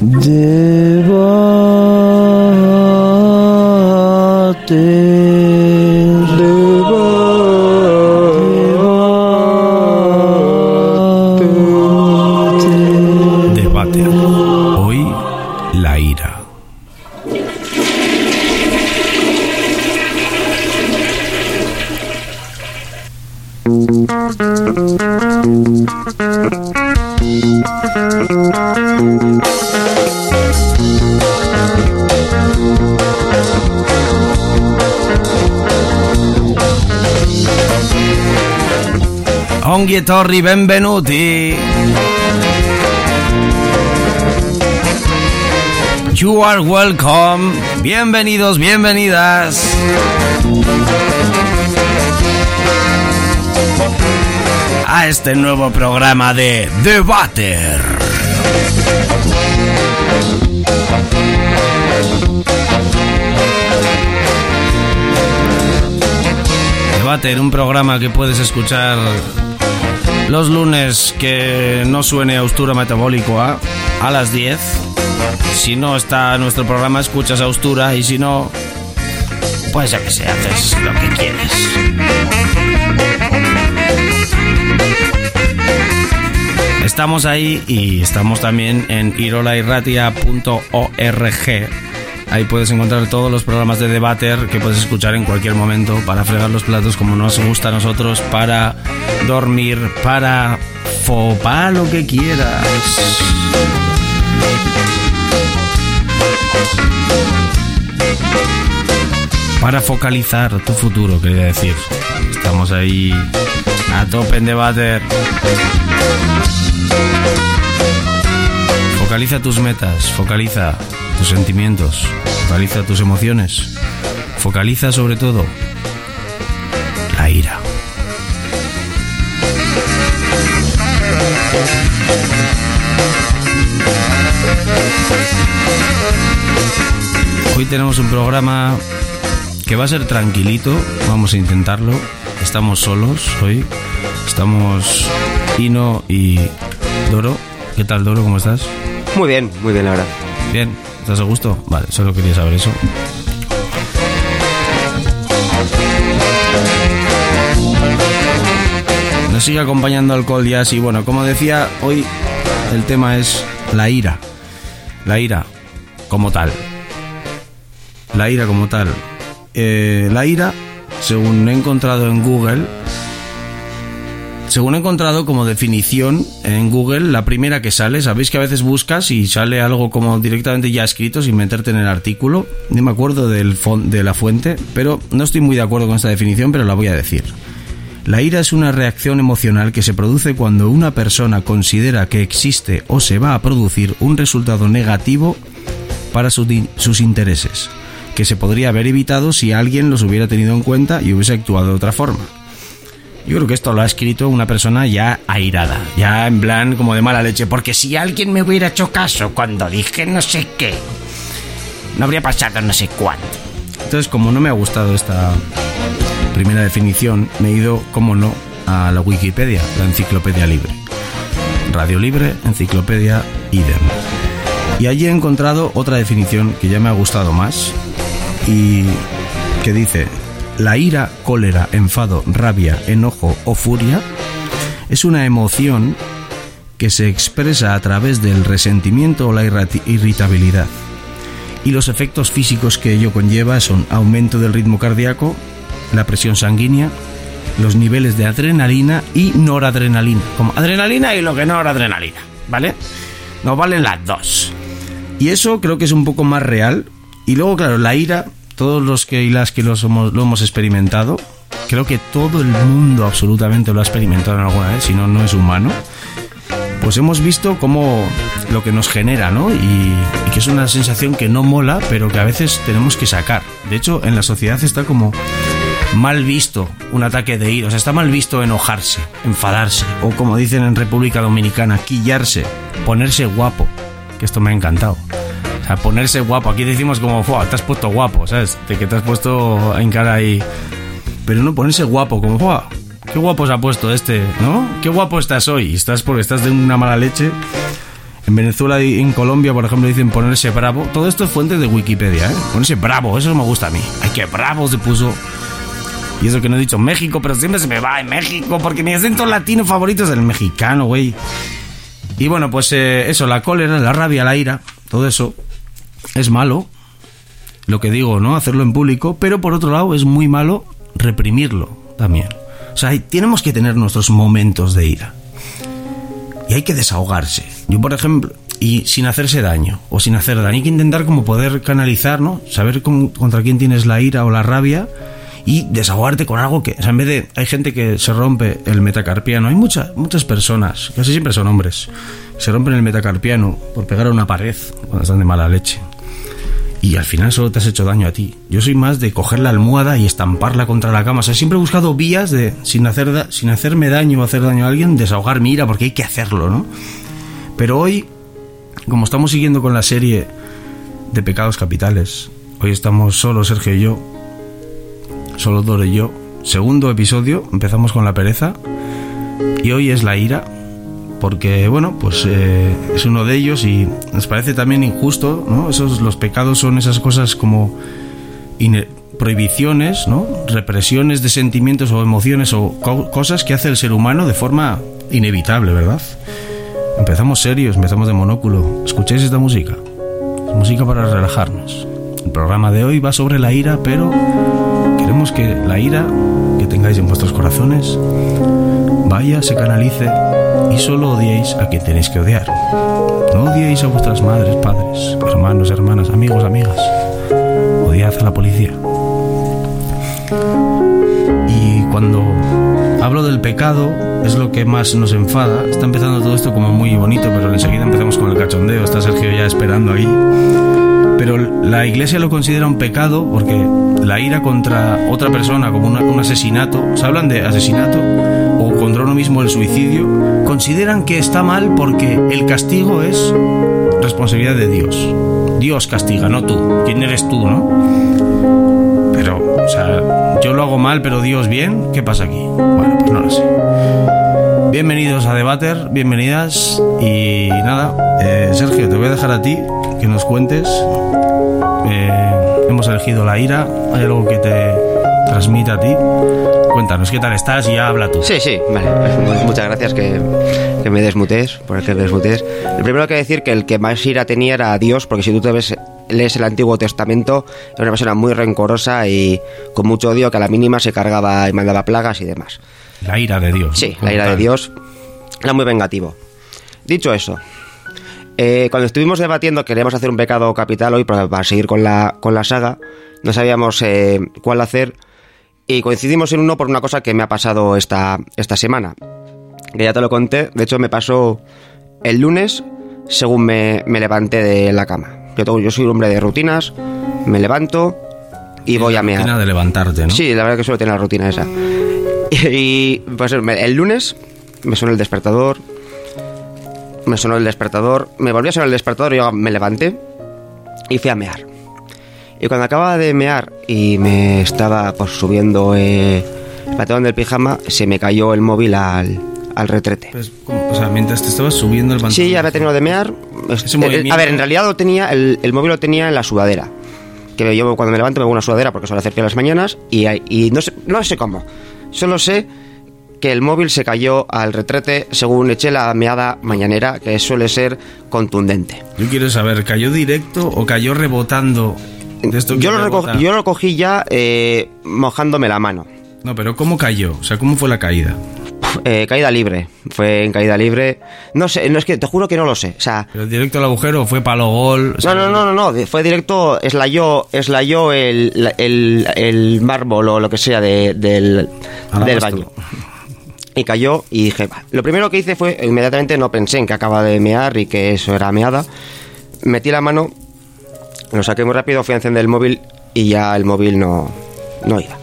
Debate. Hoy, la ira. Ongi e torri, benvenuti. You are welcome. Bienvenidos, bienvenidas. A este nuevo programa de Debater. Debater, un programa que puedes escuchar los lunes, que no suene Austura Metabólico a las 10. Si no está nuestro programa, escuchas Austura, y si no, pues ya que sé, haces lo que quieres. Estamos ahí y estamos también en irolairratia.org. Ahí puedes encontrar todos los programas de Debater que puedes escuchar en cualquier momento, para fregar los platos como nos gusta a nosotros, para dormir, para lo que quieras. Para focalizar tu futuro, quería decir. Estamos ahí a tope en Debater. Focaliza tus metas, focaliza tus sentimientos, focaliza tus emociones, focaliza sobre todo la ira. Hoy tenemos un programa que va a ser tranquilito, vamos a intentarlo. Estamos solos hoy, estamos Ino y Doro. ¿Qué tal, Doro? ¿Cómo estás? Muy bien, la verdad. Bien, ¿estás a gusto? Vale, solo quería saber eso. Nos sigue acompañando Alcohol Jazz y bueno, como decía, hoy el tema es la ira. La ira como tal. La ira como tal. La ira, según he encontrado en Google, como definición en Google, la primera que sale, sabéis que a veces buscas y sale algo como directamente ya escrito sin meterte en el artículo. No me acuerdo de la fuente, pero no estoy muy de acuerdo con esta definición, pero la voy a decir. La ira es una reacción emocional que se produce cuando una persona considera que existe o se va a producir un resultado negativo para sus intereses, que se podría haber evitado si alguien los hubiera tenido en cuenta y hubiese actuado de otra forma. Yo creo que esto lo ha escrito una persona ya airada, ya en plan como de mala leche, porque si alguien me hubiera hecho caso cuando dije no sé qué, no habría pasado no sé cuánto. Entonces, como no me ha gustado esta primera definición, me he ido, como no, a la Wikipedia, la enciclopedia libre. Radio Libre, enciclopedia, idem. Y allí he encontrado otra definición que ya me ha gustado más y que dice: la ira, cólera, enfado, rabia, enojo o furia es una emoción que se expresa a través del resentimiento o la irritabilidad. Y los efectos físicos que ello conlleva son aumento del ritmo cardíaco, la presión sanguínea, los niveles de adrenalina y noradrenalina. Como adrenalina y lo que no noradrenalina, ¿vale? Nos valen las dos. Y eso creo que es un poco más real. Y luego, claro, la ira, todos los que y las que lo hemos experimentado, creo que todo el mundo absolutamente lo ha experimentado en alguna vez, si no, no es humano. Pues hemos visto cómo lo que nos genera, ¿no? Y que es una sensación que no mola, pero que a veces tenemos que sacar. De hecho, en la sociedad está como mal visto un ataque de ira. O sea, está mal visto enojarse, enfadarse, o como dicen en República Dominicana, quillarse, ponerse guapo. Que esto me ha encantado. O sea, ponerse guapo. Aquí decimos como, te has puesto guapo, ¿sabes? De que te has puesto en cara ahí. Pero no ponerse guapo, como, qué guapo se ha puesto este, ¿no? Qué guapo estás hoy. Estás porque estás de una mala leche. En Venezuela y en Colombia, por ejemplo, dicen ponerse bravo. Todo esto es fuente de Wikipedia, ¿eh? Ponerse bravo, eso me gusta a mí. Ay, qué bravo se puso. Y eso que no he dicho México, pero siempre se me va en México, porque mi acento latino favorito es el mexicano, güey. Y bueno, pues eso, la cólera, la rabia, la ira, todo eso es malo. Lo que digo, ¿no? Hacerlo en público, pero por otro lado es muy malo reprimirlo también. O sea, tenemos que tener nuestros momentos de ira. Y hay que desahogarse. Yo, por ejemplo, y sin hacerse daño, o sin hacer daño, hay que intentar como poder canalizar, ¿no? Saber contra quién tienes la ira o la rabia y desahogarte con algo que... O sea, en vez de... Hay gente que se rompe el metacarpiano. Hay muchas personas, casi siempre son hombres, se rompen el metacarpiano por pegar a una pared cuando están de mala leche. Y al final solo te has hecho daño a ti. Yo soy más de coger la almohada y estamparla contra la cama. O sea, siempre he buscado vías de, sin hacerme daño o hacer daño a alguien, desahogar mi ira, porque hay que hacerlo, ¿no? Pero hoy, como estamos siguiendo con la serie de pecados capitales, hoy estamos solo Sergio y yo, solo Doro y yo. Segundo episodio, empezamos con la pereza. Y hoy es la ira. Porque, bueno, pues es uno de ellos y nos parece también injusto, ¿no? Los pecados son esas cosas como prohibiciones, ¿no? Represiones de sentimientos o emociones o cosas que hace el ser humano de forma inevitable, ¿verdad? Empezamos serios, empezamos de monóculo. ¿Escucháis esta música? Es música para relajarnos. El programa de hoy va sobre la ira, pero queremos que la ira que tengáis en vuestros corazones vaya, se canalice y solo odiéis a quien tenéis que odiar. No odiéis a vuestras madres, padres, hermanos, hermanas, amigos, amigas. Odiad a la policía. Y cuando hablo del pecado, es lo que más nos enfada. Está empezando todo esto como muy bonito, pero enseguida empezamos con el cachondeo. Está Sergio ya esperando ahí. Pero la Iglesia lo considera un pecado porque la ira contra otra persona, como un asesinato, se hablan de asesinato, o contra uno mismo el suicidio, consideran que está mal porque el castigo es responsabilidad de Dios. Dios castiga, no tú. ¿Quién eres tú, no? Pero, o sea, yo lo hago mal, pero Dios bien. ¿Qué pasa aquí? Bueno, pues no lo sé. Bienvenidos a Debater, bienvenidas. Y nada, Sergio, te voy a dejar a ti que nos cuentes. Hemos elegido la ira. ¿Hay algo que te transmita a ti? Cuéntanos, ¿qué tal estás? Y ya habla tú. Sí, vale. Pues muchas gracias que me desmutees, por el que me desmutees. Lo primero que decir que el que más ira tenía era Dios, porque si tú lees el Antiguo Testamento, era una persona muy rencorosa y con mucho odio, que a la mínima se cargaba y mandaba plagas y demás. La ira de Dios. Sí, la ira de Dios era muy vengativo. Dicho eso, cuando estuvimos debatiendo queríamos hacer un pecado capital hoy para seguir con la saga, no sabíamos cuál hacer y coincidimos en uno por una cosa que me ha pasado esta semana, que ya te lo conté. De hecho me pasó el lunes según me levanté de la cama. Yo soy un hombre de rutinas, me levanto y voy a mear. La rutina de levantarte, ¿no? Sí, la verdad que suelo tener la rutina esa. Y pues el lunes me sonó el despertador, me volvió a sonar el despertador y yo me levanté y fui a mear. Y cuando acababa de mear y me estaba pues subiendo el pantalón del pijama, se me cayó el móvil al retrete. Pues, o sea, mientras te estabas subiendo el pantalón. Sí, ya había terminado de mear. A ver, en realidad lo tenía, el móvil lo tenía en la sudadera. Que yo cuando me levanto me pongo una sudadera porque suelo hacer pie a las mañanas y no sé cómo. Solo sé que el móvil se cayó al retrete según eché la meada mañanera, que suele ser contundente. Yo quiero saber, ¿cayó directo o cayó rebotando? De esto yo lo cogí ya mojándome la mano. No, pero ¿cómo cayó? O sea, ¿cómo fue la caída? Caída libre. Fue en caída libre. No sé, no es que te juro que no lo sé. O sea, ¿pero directo al agujero o fue palo gol? O sea, no. Fue directo, eslayó el mármol o lo que sea del baño. Y cayó y dije, va. Lo primero que hice fue, inmediatamente no pensé en que acaba de mear y que eso era meada. Metí la mano, lo saqué muy rápido, fui a encender el móvil y ya el móvil no iba.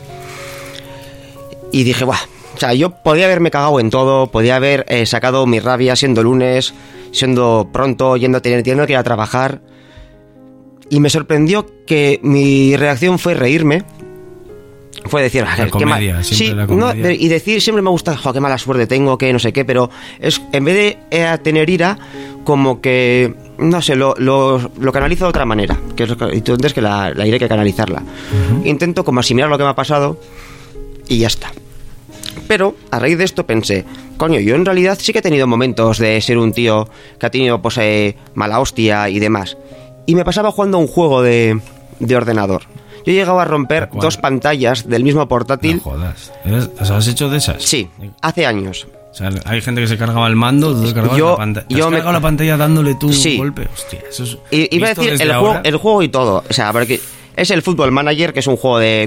Y dije, ¡buah! O sea, yo podía haberme cagado en todo, podía haber sacado mi rabia siendo lunes, siendo pronto, teniendo que ir a trabajar. Y me sorprendió que mi reacción fue reírme fue decir, La comedia, siempre la comedia. No, y decir, siempre me gusta, qué mala suerte tengo, que no sé qué, pero es en vez de tener ira, como que, no sé, lo canalizo de otra manera, que entonces que la ira hay que canalizarla. Intento como asimilar lo que me ha pasado y ya está. Pero a raíz de esto pensé, coño, yo en realidad sí que he tenido momentos de ser un tío que ha tenido pues mala hostia y demás. Y me pasaba jugando a un juego de ordenador. Yo llegaba a romper 2 pantallas del mismo portátil. No jodas. ¿Has hecho de esas? Sí, hace años. O sea, hay gente que se cargaba el mando, tú te cargabas la pantalla. ¿Has cargado la pantalla dándole tú un golpe? Hostia, eso es... Iba a decir el juego y todo. O sea, porque es el Football Manager, que es un juego de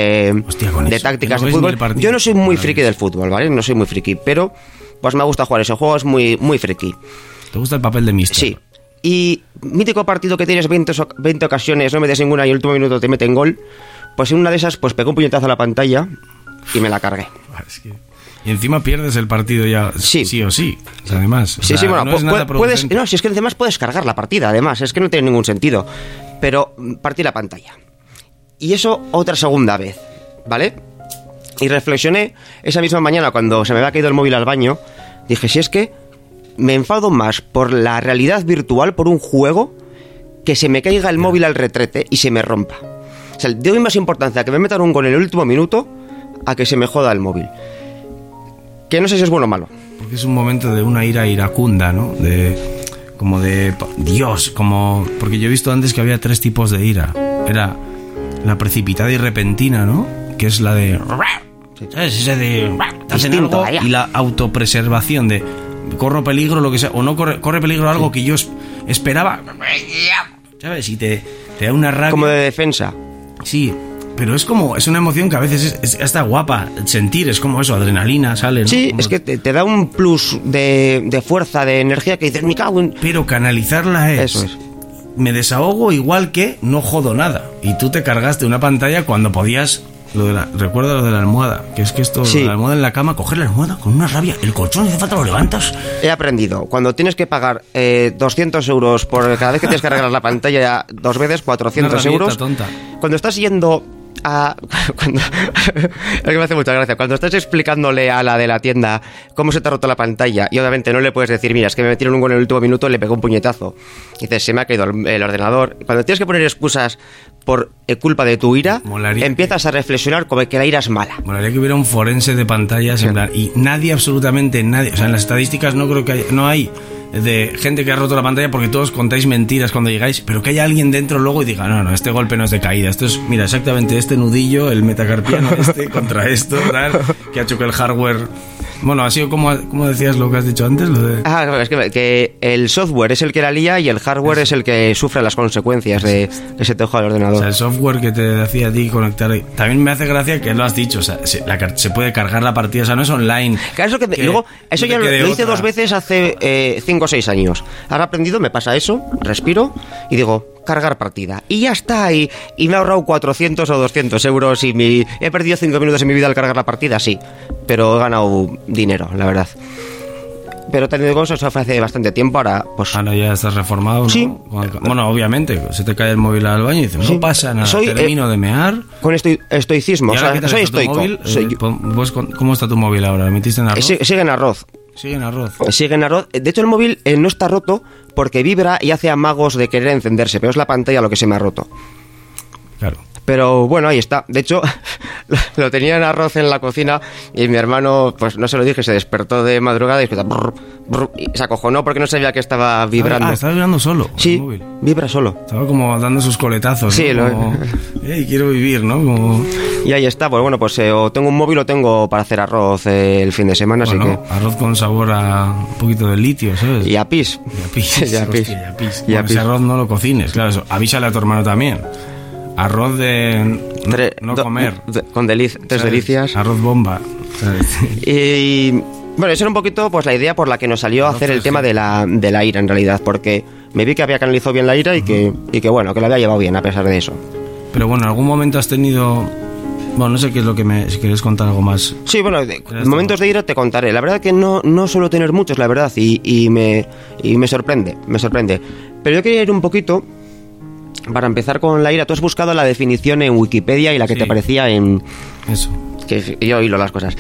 tácticas de fútbol. Yo no soy muy friki del fútbol, ¿vale? No soy muy friki, pero pues me gusta jugar ese juego, es muy, muy friki. ¿Te gusta el papel de mister? Sí. Y mítico partido que tienes 20 ocasiones, no metes ninguna y el último minuto te meten gol, pues en una de esas pues pegó un puñetazo a la pantalla y me la cargué. Y encima pierdes el partido ya, sí o sí. O sea, además, bueno, no es nada producente. No, si es que además puedes cargar la partida, además, es que no tiene ningún sentido. Pero partí la pantalla. Y eso otra segunda vez, ¿vale? Y reflexioné esa misma mañana cuando se me había caído el móvil al baño, dije, si es que me enfado más por la realidad virtual, por un juego, que se me caiga el móvil al retrete y se me rompa. O sea, doy más importancia a que me metan un gol en el último minuto a que se me joda el móvil. Que no sé si es bueno o malo. Porque es un momento de una ira iracunda, ¿no? Como de Dios, como... Porque yo he visto antes que había 3 tipos de ira. Era la precipitada y repentina, ¿no? Que es la de... ¿sabes? Ese de... Estás en algo, y la autopreservación de... Corro peligro, lo que sea, o no corre peligro algo que yo esperaba, ¿sabes? Y te da una rabia. Como de defensa. Sí, pero es una emoción que a veces es hasta guapa sentir, es como eso, adrenalina sale, ¿no? Sí, como... es que te da un plus de fuerza, de energía, que dices, me cago en... Pero canalizarla Eso es. Me desahogo igual que no jodo nada. Y tú te cargaste una pantalla cuando podías... Recuerda lo de la almohada, que es que esto, la almohada en la cama, coger la almohada con una rabia, el colchón, hace falta lo levantas. He aprendido, cuando tienes que pagar 200 euros por cada vez que tienes que arreglar la pantalla 2 veces, 400 euros. Tonta. Cuando estás yendo es que me hace mucha gracia. Cuando estás explicándole a la de la tienda cómo se te ha roto la pantalla y obviamente no le puedes decir, mira, es que me metieron un gol en el último minuto, le pegó un puñetazo. Y dices, se me ha caído el ordenador. Cuando tienes que poner excusas por culpa de tu ira, empiezas a reflexionar como que la ira es mala. Molaría que hubiera un forense de pantallas en plan, y nadie, absolutamente nadie, o sea, en las estadísticas no creo que no hay de gente que ha roto la pantalla porque todos contáis mentiras cuando llegáis, pero que haya alguien dentro luego y diga, no, este golpe no es de caída, esto es, mira, exactamente este nudillo, el metacarpiano contra esto, tal, que ha hecho que el hardware... Bueno, ha sido como decías lo que has dicho antes, lo de... es que el software es el que la lía y el hardware es el que sufre las consecuencias de que se te joda el ordenador. O sea, el software que te hacía a ti conectar... También me hace gracia que lo has dicho, o sea, se puede cargar la partida, o sea, no es online. Claro, luego, eso ya lo hice 2 veces hace 5 o 6 años. Ahora he aprendido, me pasa eso, respiro y digo... cargar partida. Y ya está. Y me he ahorrado 400 o 200 euros y he perdido 5 minutos en mi vida al cargar la partida, sí. Pero he ganado dinero, la verdad. Pero teniendo cosas eso fue hace bastante tiempo, ahora pues... Ahora ya estás reformado, ¿no? Sí. Bueno, obviamente, se te cae el móvil al baño y dices, no pasa nada, termino de mear... Con estoicismo, o sea, soy estoico. ¿Cómo está tu móvil ahora? ¿Lo metiste en arroz? Sigue en arroz. Sigue en arroz. Sigue en arroz. De hecho, el móvil no está roto porque vibra y hace amagos de querer encenderse, pero es la pantalla lo que se me ha roto. Claro. Pero bueno, ahí está. De hecho, lo tenía en arroz en la cocina y mi hermano, pues no se lo dije, se despertó de madrugada y se acojonó porque no sabía que estaba vibrando. Estaba vibrando solo. Sí, el móvil. Vibra solo. Estaba como dando sus coletazos. Sí, ¿no? Como, quiero vivir, ¿no? Como... Y ahí está, pues bueno, pues o tengo un móvil o tengo para hacer arroz el fin de semana, bueno, así que... arroz con sabor a un poquito de litio, ¿sabes? Y a pis. Ese arroz no lo cocines, claro, eso. Avísale a tu hermano también. Arroz de no comer. Con tres delicias. Arroz bomba, ¿sabes? Y bueno, eso era un poquito pues la idea por la que nos salió a hacer el tema de la ira, en realidad, porque me vi que había canalizado bien la ira y que bueno, que la había llevado bien a pesar de eso. Pero bueno, ¿en algún momento has tenido... Bueno, no sé qué es lo que si quieres contar algo más. Sí, bueno, momentos de ira te contaré. La verdad que no suelo tener muchos, la verdad, y me sorprende. Pero yo quería ir un poquito para empezar con la ira, tú has buscado la definición en Wikipedia y la que te aparecía en... Eso. Que yo hilo las cosas.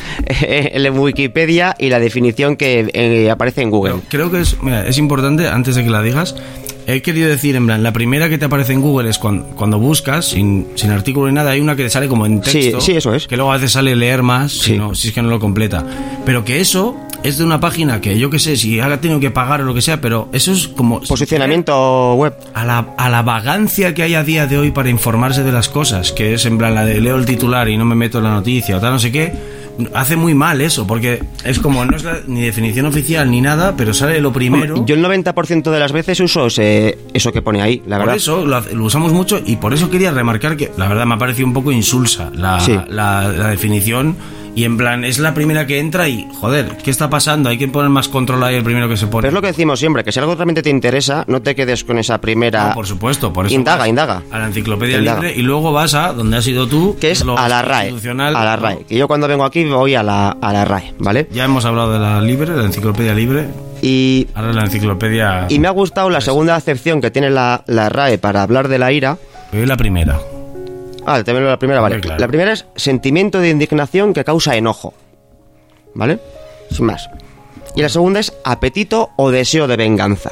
En Wikipedia y la definición que aparece en Google. Pero creo que es importante, antes de que la digas, he querido decir, en plan, la primera que te aparece en Google es cuando buscas, sin artículo ni nada, hay una que te sale como en texto. Sí, eso es. Que luego a veces sale leer más, si es que no lo completa. Pero que eso es de una página que yo que sé, si ha tenido que pagar o lo que sea, pero eso es como... Posicionamiento web. A la vagancia que hay a día de hoy para informarse de las cosas, que es en plan la de leo el titular y no me meto en la noticia o tal, no sé qué, hace muy mal eso, porque es como, no es ni definición oficial ni nada, pero sale lo primero. Yo el 90% de las veces uso eso que pone ahí, la verdad. Por eso lo usamos mucho y por eso quería remarcar que la verdad me ha parecido un poco insulsa la definición. Y en plan, es la primera que entra y, joder, ¿qué está pasando? Hay que poner más control ahí el primero que se pone. Pero es lo que decimos siempre, que si algo realmente te interesa, no te quedes con esa primera... No, por supuesto, por eso. Indaga. A la enciclopedia libre y luego vas a donde has ido tú. Que es a la RAE. A la RAE. ¿No? Que yo cuando vengo aquí voy a la RAE, ¿vale? Ya hemos hablado de la libre, de la enciclopedia libre. Y... ahora la enciclopedia... Y me ha gustado la segunda acepción que tiene la RAE para hablar de la ira. Pero la primera. También la primera, vale. Claro. La primera es sentimiento de indignación que causa enojo. ¿Vale? Sin más. Y la segunda es apetito o deseo de venganza.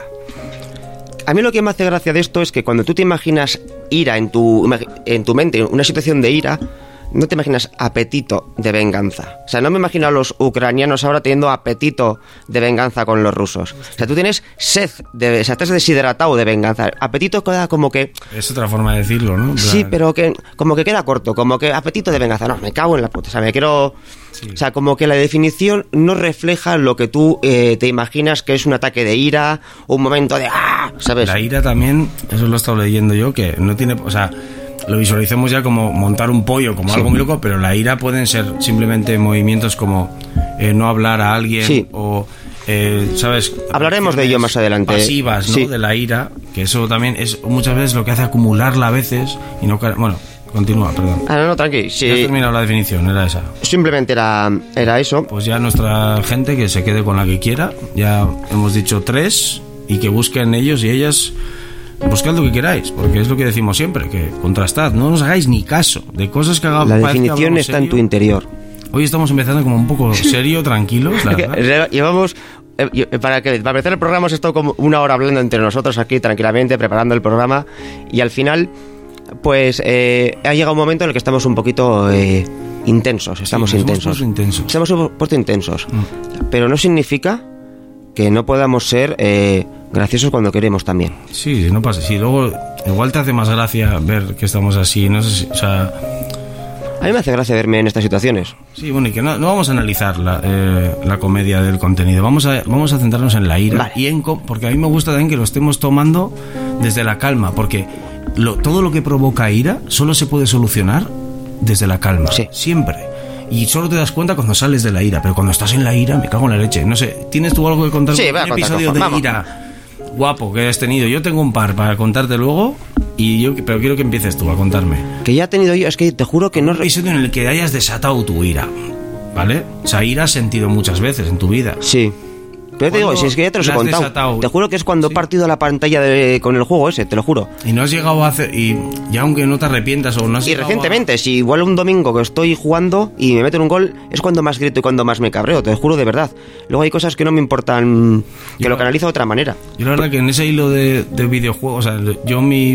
A mí lo que me hace gracia de esto es que cuando tú te imaginas ira en tu mente, una situación de ira, no te imaginas apetito de venganza. O sea, no me imagino a los ucranianos ahora teniendo apetito de venganza con los rusos. O sea, tú tienes sed, estás deshidratado de venganza. Apetito queda como que... es otra forma de decirlo, ¿no? Sí, pero que como que queda corto, como que apetito de venganza. No, me cago en la puta. O sea, me quiero... Sí. O sea, como que la definición no refleja lo que tú te imaginas que es un ataque de ira, un momento de... ¡ah! ¿Sabes? La ira también, eso lo he estado leyendo yo, que no tiene... O sea, lo visualicemos ya como montar un pollo, como algo muy loco, pero la ira pueden ser simplemente movimientos como no hablar a alguien o... ¿sabes? Hablaremos de ello más adelante. Pasivas, ¿no? De la ira, que eso también es muchas veces lo que hace acumularla a veces y no... Bueno, continúa, perdón. No, tranqui. Sí. Ya has terminado la definición, era esa. Simplemente era eso. Pues ya nuestra gente que se quede con la que quiera. Ya hemos dicho 3 y que busquen ellos y ellas... Buscad lo que queráis, porque es lo que decimos siempre, que contrastad, no nos hagáis ni caso de cosas que hagamos. La definición está en tu interior. Hoy estamos empezando como un poco serio, tranquilos, la verdad. Llevamos... Para empezar el programa hemos estado como una hora hablando entre nosotros aquí tranquilamente, preparando el programa, y al final pues ha llegado un momento en el que estamos un poquito intensos, estamos intensos. Estamos un poquito intensos, pero no significa que no podamos ser graciosos cuando queremos también. Sí, no pasa. Sí, luego igual te hace más gracia ver que estamos así, no sé si, o sea... A mí me hace gracia verme en estas situaciones. Sí, bueno, y que no vamos a analizar la comedia del contenido. Vamos a centrarnos en la ira, vale. Y porque a mí me gusta también que lo estemos tomando desde la calma, porque todo lo que provoca ira solo se puede solucionar desde la calma. Sí. Siempre. Y solo te das cuenta cuando sales de la ira, pero cuando estás en la ira, me cago en la leche. No sé, ¿tienes tú algo que contar? Sí, un episodio de ira guapo que has tenido. Yo tengo un par para contarte luego, pero quiero que empieces tú a contarme. Que ya he tenido yo, es que te juro que no... Un episodio en el que hayas desatado tu ira, ¿vale? O sea, ira has sentido muchas veces en tu vida. Sí. Pero te digo, si es que ya te los he contado. Desatado? Te juro que es cuando he partido la pantalla con el juego ese, te lo juro. Y no has llegado a hacer... Y ya aunque no te arrepientas o no has... Y recientemente, si igual un domingo que estoy jugando y me meten un gol, es cuando más grito y cuando más me cabreo, te lo juro de verdad. Luego hay cosas que no me importan, que lo canalizo de otra manera. Yo la verdad que en ese hilo de videojuegos, o sea, yo mi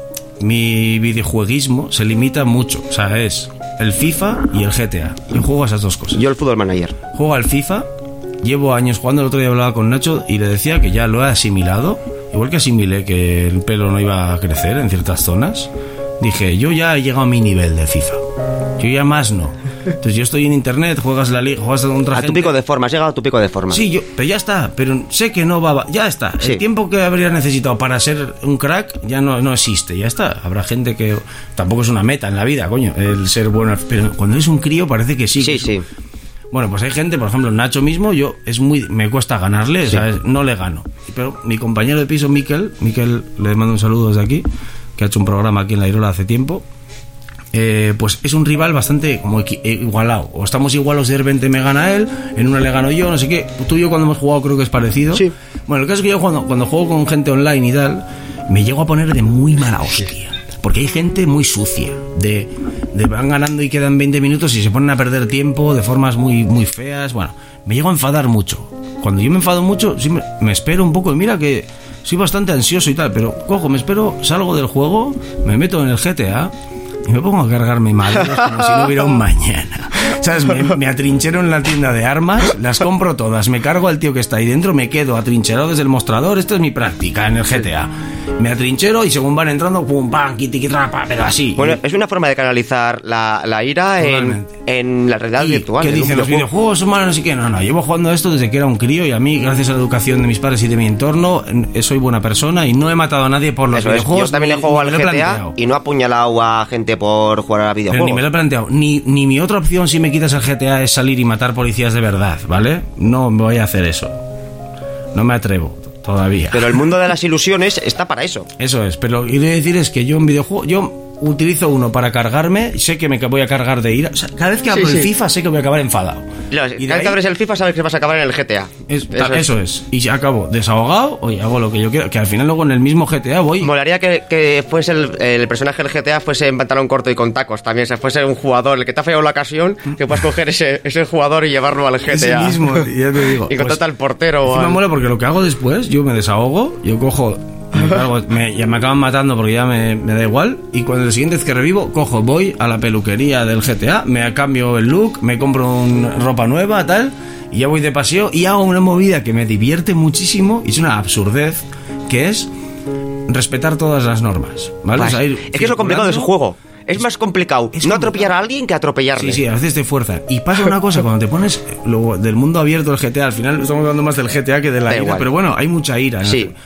videojueguismo se limita mucho. O sea, es el FIFA y el GTA. Yo juego a esas dos cosas. Yo el Football Manager. Juego al FIFA. Llevo años jugando. El otro día hablaba con Nacho y le decía que ya lo he asimilado. Igual que asimilé que el pelo no iba a crecer en ciertas zonas. Dije, yo ya he llegado a mi nivel de FIFA. Yo ya más no. Entonces yo estoy en internet, juegas la liga, juegas contra gente. A tu pico de forma, has llegado a tu pico de forma. Sí, pero ya está. Pero sé que no va... Ya está. Sí. El tiempo que habrías necesitado para ser un crack ya no existe. Ya está. Habrá gente que... Tampoco es una meta en la vida, coño, el ser bueno. Pero cuando eres un crío parece que sí. Sí, sí. Bueno, pues hay gente, por ejemplo, Nacho mismo, me cuesta ganarle, sí. ¿Sabes? No le gano. Pero mi compañero de piso, Miquel, le mando un saludo desde aquí, que ha hecho un programa aquí en La Irola hace tiempo, pues es un rival bastante como igualado. O estamos igualos, de repente me gana él, en una le gano yo, no sé qué. Tú y yo cuando hemos jugado creo que es parecido. Sí. Bueno, el caso es que yo cuando juego con gente online y tal, me llego a poner de muy mala hostia. porque hay gente muy sucia, de van ganando y quedan 20 minutos y se ponen a perder tiempo de formas muy, muy feas. Bueno, me llego a enfadar mucho. Cuando yo me enfado mucho, sí me espero un poco, y mira que soy bastante ansioso y tal, pero cojo, me espero, salgo del juego, me meto en el GTA y me pongo a cargarme madres como si no hubiera un mañana. ¿Sabes? Me atrinchero en la tienda de armas, las compro todas, me cargo al tío que está ahí dentro, me quedo atrincherado desde el mostrador. Esta es mi práctica en el GTA. Me atrinchero y según van entrando, pum, pam, quitiquitrapa, pero así. Bueno, es una forma de canalizar la ira en la realidad virtual. ¿Qué dicen? Los videojuegos son malos, así que no, llevo jugando esto desde que era un crío, y a mí, gracias a la educación de mis padres y de mi entorno, soy buena persona y no he matado a nadie por los videojuegos. Yo también le juego al GTA y no he apuñalado a gente por jugar a videojuegos. Pero ni me lo he planteado. Ni mi otra opción, si me quitas el GTA, es salir y matar policías de verdad, ¿vale? No me voy a hacer eso. No me atrevo todavía. Pero el mundo de las ilusiones está para eso. Eso es, pero lo que quiero decir es que yo en videojuegos, utilizo uno para cargarme, sé que me voy a cargar de ira. O sea, cada vez que abro el FIFA sé que voy a acabar enfadado. Cada vez que abres el FIFA sabes que vas a acabar en el GTA. Eso es. Y acabo desahogado, oye, hago lo que yo quiero, que al final luego en el mismo GTA voy. Molaría que fuese el personaje del GTA fuese en pantalón corto y con tacos también, se fuese un jugador, el que te ha fallado la ocasión, que puedas coger ese jugador y llevarlo al GTA. Ese mismo, ya te digo. Y contrata al portero. Me mola porque lo que hago después, yo me desahogo, yo cojo... ya me acaban matando porque ya me da igual, y cuando el siguiente vez que revivo, cojo, voy a la peluquería del GTA, me cambio el look, me compro ropa nueva, tal, y ya voy de paseo y hago una movida que me divierte muchísimo, y es una absurdez, que es respetar todas las normas, ¿vale? O sea, es que es lo complicado de ese juego. Es más complicado no atropellar a alguien que atropellarle. Sí, a veces te fuerza. Y pasa una cosa, cuando te pones luego del mundo abierto del GTA, al final estamos hablando más del GTA que de la ira, pero bueno, hay mucha ira, ¿no? Sí.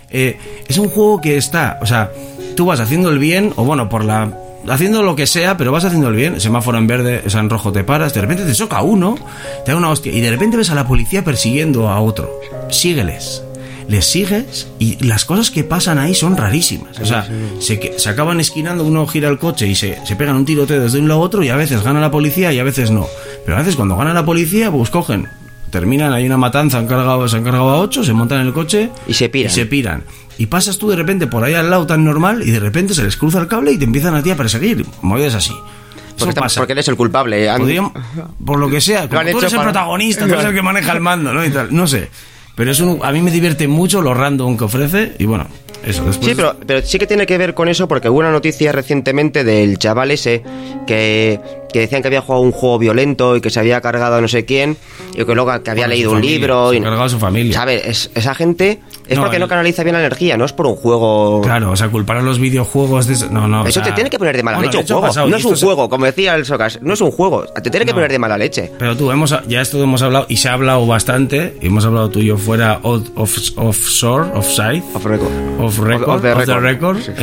Es un juego que está, o sea, tú vas haciendo el bien, o bueno, haciendo lo que sea, pero vas haciendo el bien, semáforo en verde, o sea, en rojo te paras, de repente te choca uno, te da una hostia, y de repente ves a la policía persiguiendo a otro. Sígueles. Les sigues y las cosas que pasan ahí son rarísimas. O sea, se acaban esquinando, uno gira el coche y se pegan un tiroteo desde un lado a otro, y a veces gana la policía y a veces no. Pero a veces cuando gana la policía, pues cogen, terminan, hay una matanza, se han cargado a 8, se montan en el coche y se piran. Y pasas tú de repente por ahí al lado tan normal, y de repente se les cruza el cable y te empiezan a ti a perseguir. Movidas así. Porque eres el culpable. Por lo que sea, como tú eres el protagonista, tú eres el que maneja el mando, ¿no? Y tal, no sé. Pero a mí me divierte mucho lo random que ofrece, y bueno, eso después... Sí, pero sí que tiene que ver con eso, porque hubo una noticia recientemente del chaval ese que decían que había jugado un juego violento y que se había cargado a no sé quién, y que luego que había leído un libro y cargado a su familia. ¿Sabes? Esa gente es porque no canaliza bien la energía, no es por un juego. Claro, o sea, culpar a los videojuegos de eso, no, eso te tiene que poner de mala leche un juego. No es un juego, como decía el Socas, no es un juego, te tiene que poner de mala leche. Pero tú, ya esto hemos hablado, y se ha hablado bastante, y hemos hablado tú y yo fuera offshore, offside, off the record. Sí.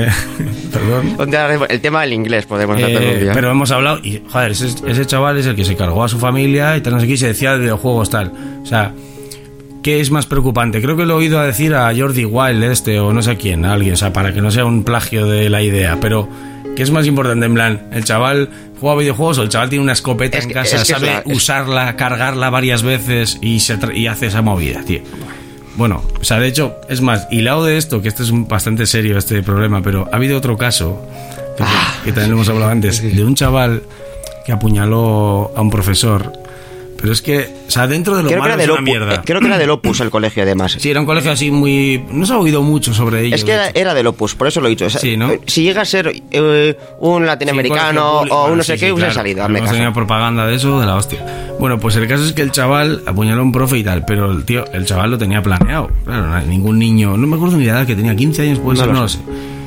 Perdón. El tema del inglés podemos tratarlo un día. Pero hemos hablado, y joder, ese chaval es el que se cargó a su familia y tal, no sé qué, y se decía de videojuegos tal. O sea, ¿qué es más preocupante? Creo que lo he oído decir a Jordi Wild o no sé quién, a alguien, o sea, para que no sea un plagio de la idea, pero ¿qué es más importante? En plan, ¿el chaval juega videojuegos o el chaval tiene una escopeta en casa, sabe usarla, cargarla varias veces y hace esa movida, tío? Bueno, o sea, de hecho, es más, hilado de esto, que esto es bastante serio este problema, pero ha habido otro caso que también lo hemos hablado antes, de un chaval que apuñaló a un profesor. Pero es que, o sea, dentro de lo malo es una mierda. Creo que era del Opus el colegio, además. Sí, era un colegio así muy... No se ha oído mucho sobre ello. Es que era del Opus, por eso lo he dicho. O sea, sí, ¿no? Si llega a ser un latinoamericano o un no sé qué, hubiera salido. Hemos tenido propaganda de eso, de la hostia. Bueno, pues el caso es que el chaval apuñaló a un profe y tal, pero el chaval lo tenía planeado. Claro, ningún niño... No me acuerdo ni la edad que tenía, 15 años, puede ser, no lo sé.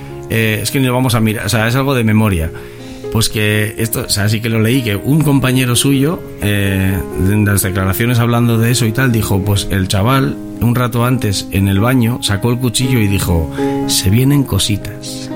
Es que ni lo vamos a mirar, o sea, es algo de memoria. Pues que esto, o sea, sí que lo leí, que un compañero suyo, en las declaraciones hablando de eso y tal, dijo, pues el chaval, un rato antes en el baño, sacó el cuchillo y dijo, se vienen cositas.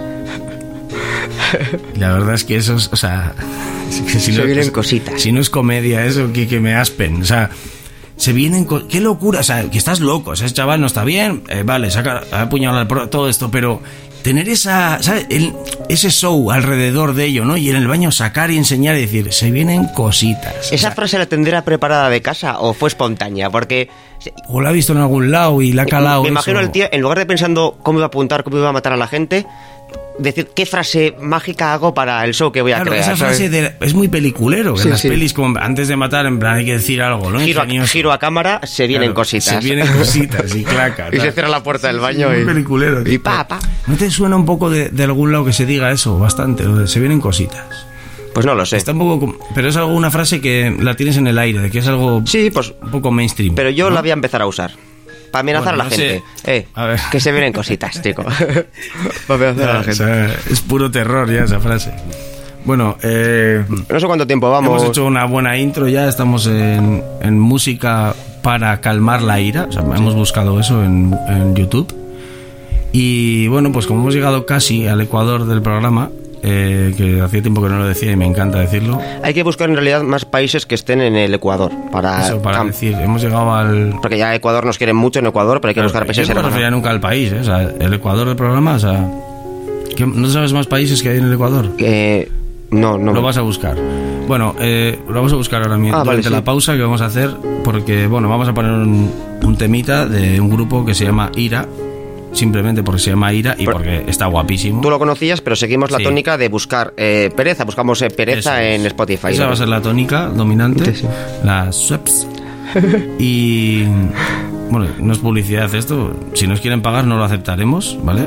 Y la verdad es que eso es, o sea... Se vienen cositas. Si no es comedia eso, que me aspen, o sea... Se vienen... ¡Qué locura! O sea, que estás loco, o sea, ese chaval no está bien, vale, ha apuñalado todo esto, pero... Tener ¿sabes? Ese show alrededor de ello, ¿no? Y en el baño sacar y enseñar y decir, se vienen cositas. ¿Esa frase la tendrá preparada de casa o fue espontánea? Porque... O la ha visto en algún lado y la ha calado. Me imagino el tío, en lugar de pensando cómo iba a apuntar, cómo iba a matar a la gente, decir qué frase mágica hago para el show que voy a crear. Esa frase es muy peliculero. Sí, en las pelis, como antes de matar, en plan hay que decir algo, ¿no? Giro a cámara, se vienen cositas. Se vienen cositas y claca. Y se cierra la puerta del baño. Muy peliculero. Y pa. ¿No te suena un poco de algún lado que se diga eso? Bastante, lo de se vienen cositas. Pues no lo sé. Está un poco, pero es algo, una frase que la tienes en el aire, de que es algo pues, un poco mainstream. Pero yo ¿no? la voy a empezar a usar. Para amenazar a la gente. A ver. Que se vienen cositas, chico. Para amenazar a la gente. O sea, es puro terror ya esa frase. Bueno, no sé cuánto tiempo vamos. Hemos hecho una buena intro ya. Estamos en música para calmar la ira. O sea, hemos buscado eso en YouTube. Y bueno, pues como hemos llegado casi al ecuador del programa, que hacía tiempo que no lo decía y me encanta decirlo. Hay que buscar en realidad más países que estén en el Ecuador para decir, hemos llegado al... Porque ya Ecuador nos quieren mucho en Ecuador, pero hay que buscar países. Yo no me refería nunca al país, o sea, el Ecuador del programa, o sea, ¿no sabes más países que hay en el Ecuador? No. Lo vas a buscar. Bueno, lo vamos a buscar ahora mismo durante la pausa que vamos a hacer, porque bueno, vamos a poner un temita de un grupo que se llama Ira. Simplemente porque se llama Ira y porque está guapísimo. Tú lo conocías, pero seguimos la tónica de buscar pereza. Buscamos pereza en Spotify. Esa va a ser la tónica dominante. Sí. Las sweps. Y bueno, no es publicidad esto. Si nos quieren pagar no lo aceptaremos, ¿vale?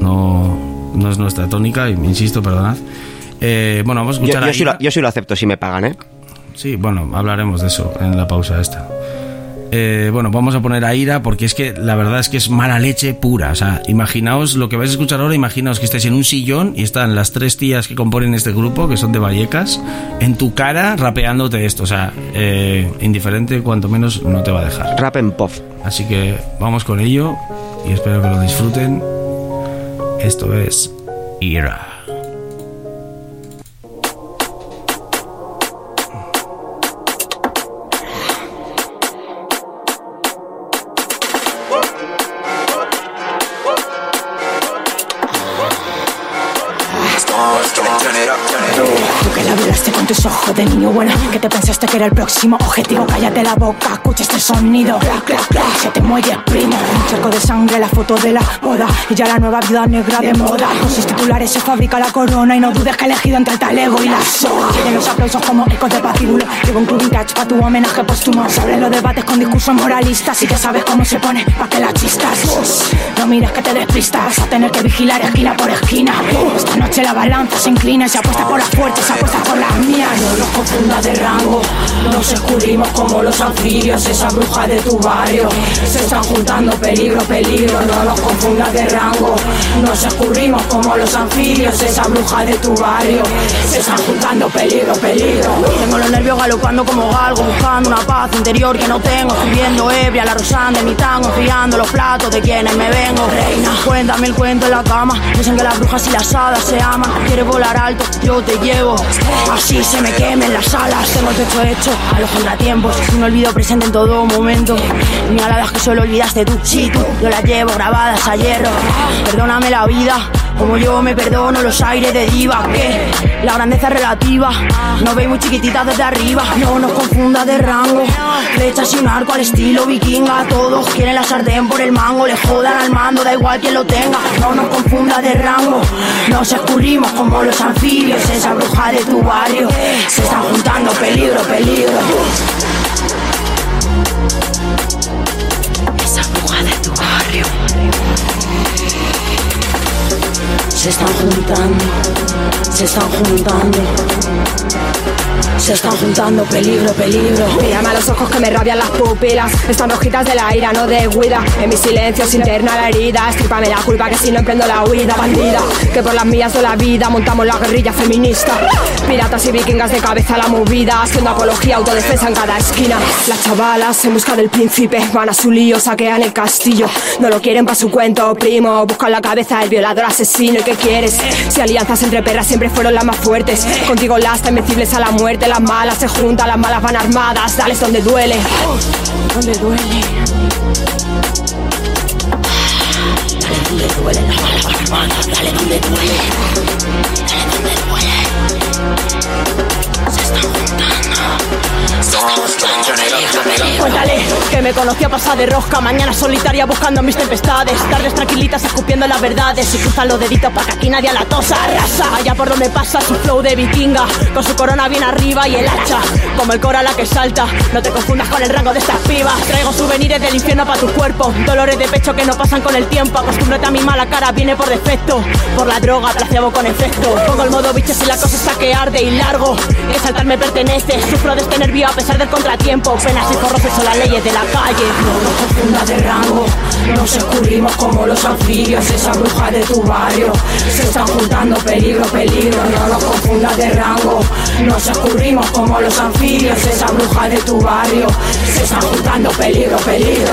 No es nuestra tónica, insisto, perdonad. Bueno, vamos a escuchar a Ira. Yo sí lo acepto si me pagan, ¿eh? Sí, bueno, hablaremos de eso en la pausa esta. Bueno, vamos a poner a Ira porque es que la verdad es que es mala leche pura. O sea, imaginaos lo que vais a escuchar ahora. Imaginaos que estáis en un sillón y están las 3 tías que componen este grupo, que son de Vallecas, en tu cara rapeándote esto. O sea, indiferente, cuanto menos no te va a dejar. Rap en pop. Así que vamos con ello y espero que lo disfruten. Esto es Ira. Tú que la violaste con tus ojos de niño bueno, que te pensaste que era el próximo objetivo. Cállate la boca, escucha este sonido. Clac, clac, clac, se te muelle primo. Un charco de sangre, la foto de la boda. Y ya la nueva viuda negra de moda. Con sus titulares se fabrica la corona. Y no dudes que he elegido entre el talego y la soga. Quieren los aplausos como ecos de patíbulo. Llevo un club vintage pa' tu homenaje póstumo. Se abren los debates con discursos moralistas. Y ya sabes cómo se pone pa' que la chistas. No mires que te despistas. Vas a tener que vigilar esquina por esquina. Esta noche la balanza se inclina. Se apuesta por las fuertes, se apuesta por las mías. No nos confundas de rango. Nos escurrimos como los anfibios. Esa bruja de tu barrio. Se están juntando peligro, peligro. No nos confundas de rango. Nos escurrimos como los anfibios. Esa bruja de tu barrio. Se están juntando peligro, peligro. Tengo los nervios galopando como galgo. Buscando una paz interior que no tengo. Escribiendo ebria la rosana de mi tango. Enfriando los platos de quienes me vengo. Reina, cuéntame el cuento en la cama. Dicen que las brujas y las hadas se aman. Quieres volar alto, yo te llevo. Así se me quemen las alas. Tengo el techo hecho a los contratiempos. Un olvido presente en todo momento. Mira la vez que solo olvidaste tú. Sí, tú, yo las llevo grabadas a hierro. Perdóname la vida, como yo me perdono los aires de diva. Que la grandeza es relativa. Nos veis muy chiquititas desde arriba. No nos confundas de rango. Flechas y un arco al estilo vikinga. Todos quieren la sartén por el mango. Le jodan al mando, da igual quien lo tenga. No nos confundas de rango. Nos escurrimos como los anfibios. Esa bruja de tu barrio. Se están juntando peligro, peligro. Esa bruja de tu barrio. Se están juntando, se están juntando. Se están juntando, peligro, peligro. Mírame a los ojos que me rabian las pupilas. Están rojitas de la ira, no de huida. En mi silencio se interna la herida. Estrípame la culpa que si no emprendo la huida. Bandida, que por las mías de la vida montamos la guerrilla feminista. Piratas y vikingas de cabeza a la movida. Haciendo apología, autodefensa en cada esquina. Las chavalas en busca del príncipe van a su lío, saquean el castillo. No lo quieren pa' su cuento, primo. Buscan la cabeza del violador asesino. ¿Y qué quieres? Si alianzas entre perras siempre fueron las más fuertes. Contigo las invencibles a la muerte. Las malas se juntan, las malas van armadas. Dales donde duele. Donde duele. Dale donde duele, las malas van armadas. Dale donde duele. Dale donde duele. Se están juntando. Se Cuéntale que me conoció pasar de rosca, mañana solitaria buscando mis tempestades, tardes tranquilitas escupiendo las verdades y cruzan los deditos para que aquí nadie la tosa. Arrasa, allá por donde pasa su flow de vikinga, con su corona bien arriba y el hacha, como el cora la que salta. No te confundas con el rango de estas pibas, traigo souvenirs del infierno para tu cuerpo, dolores de pecho que no pasan con el tiempo. Acostúmbrate a mi mala cara, viene por defecto, por la droga, placebo con efecto. Pongo el modo bicho si la cosa está que arde y largo, que saltar me pertenece, sufro de este nervio a pesar del contratiempo. Penas y corroces son las leyes de la calle. No nos confundas de rango, nos escurrimos como los anfibios. Esa bruja de tu barrio se están juntando, peligro, peligro. No nos confundas de rango, nos escurrimos como los anfibios. Esa bruja de tu barrio se están juntando, peligro, peligro.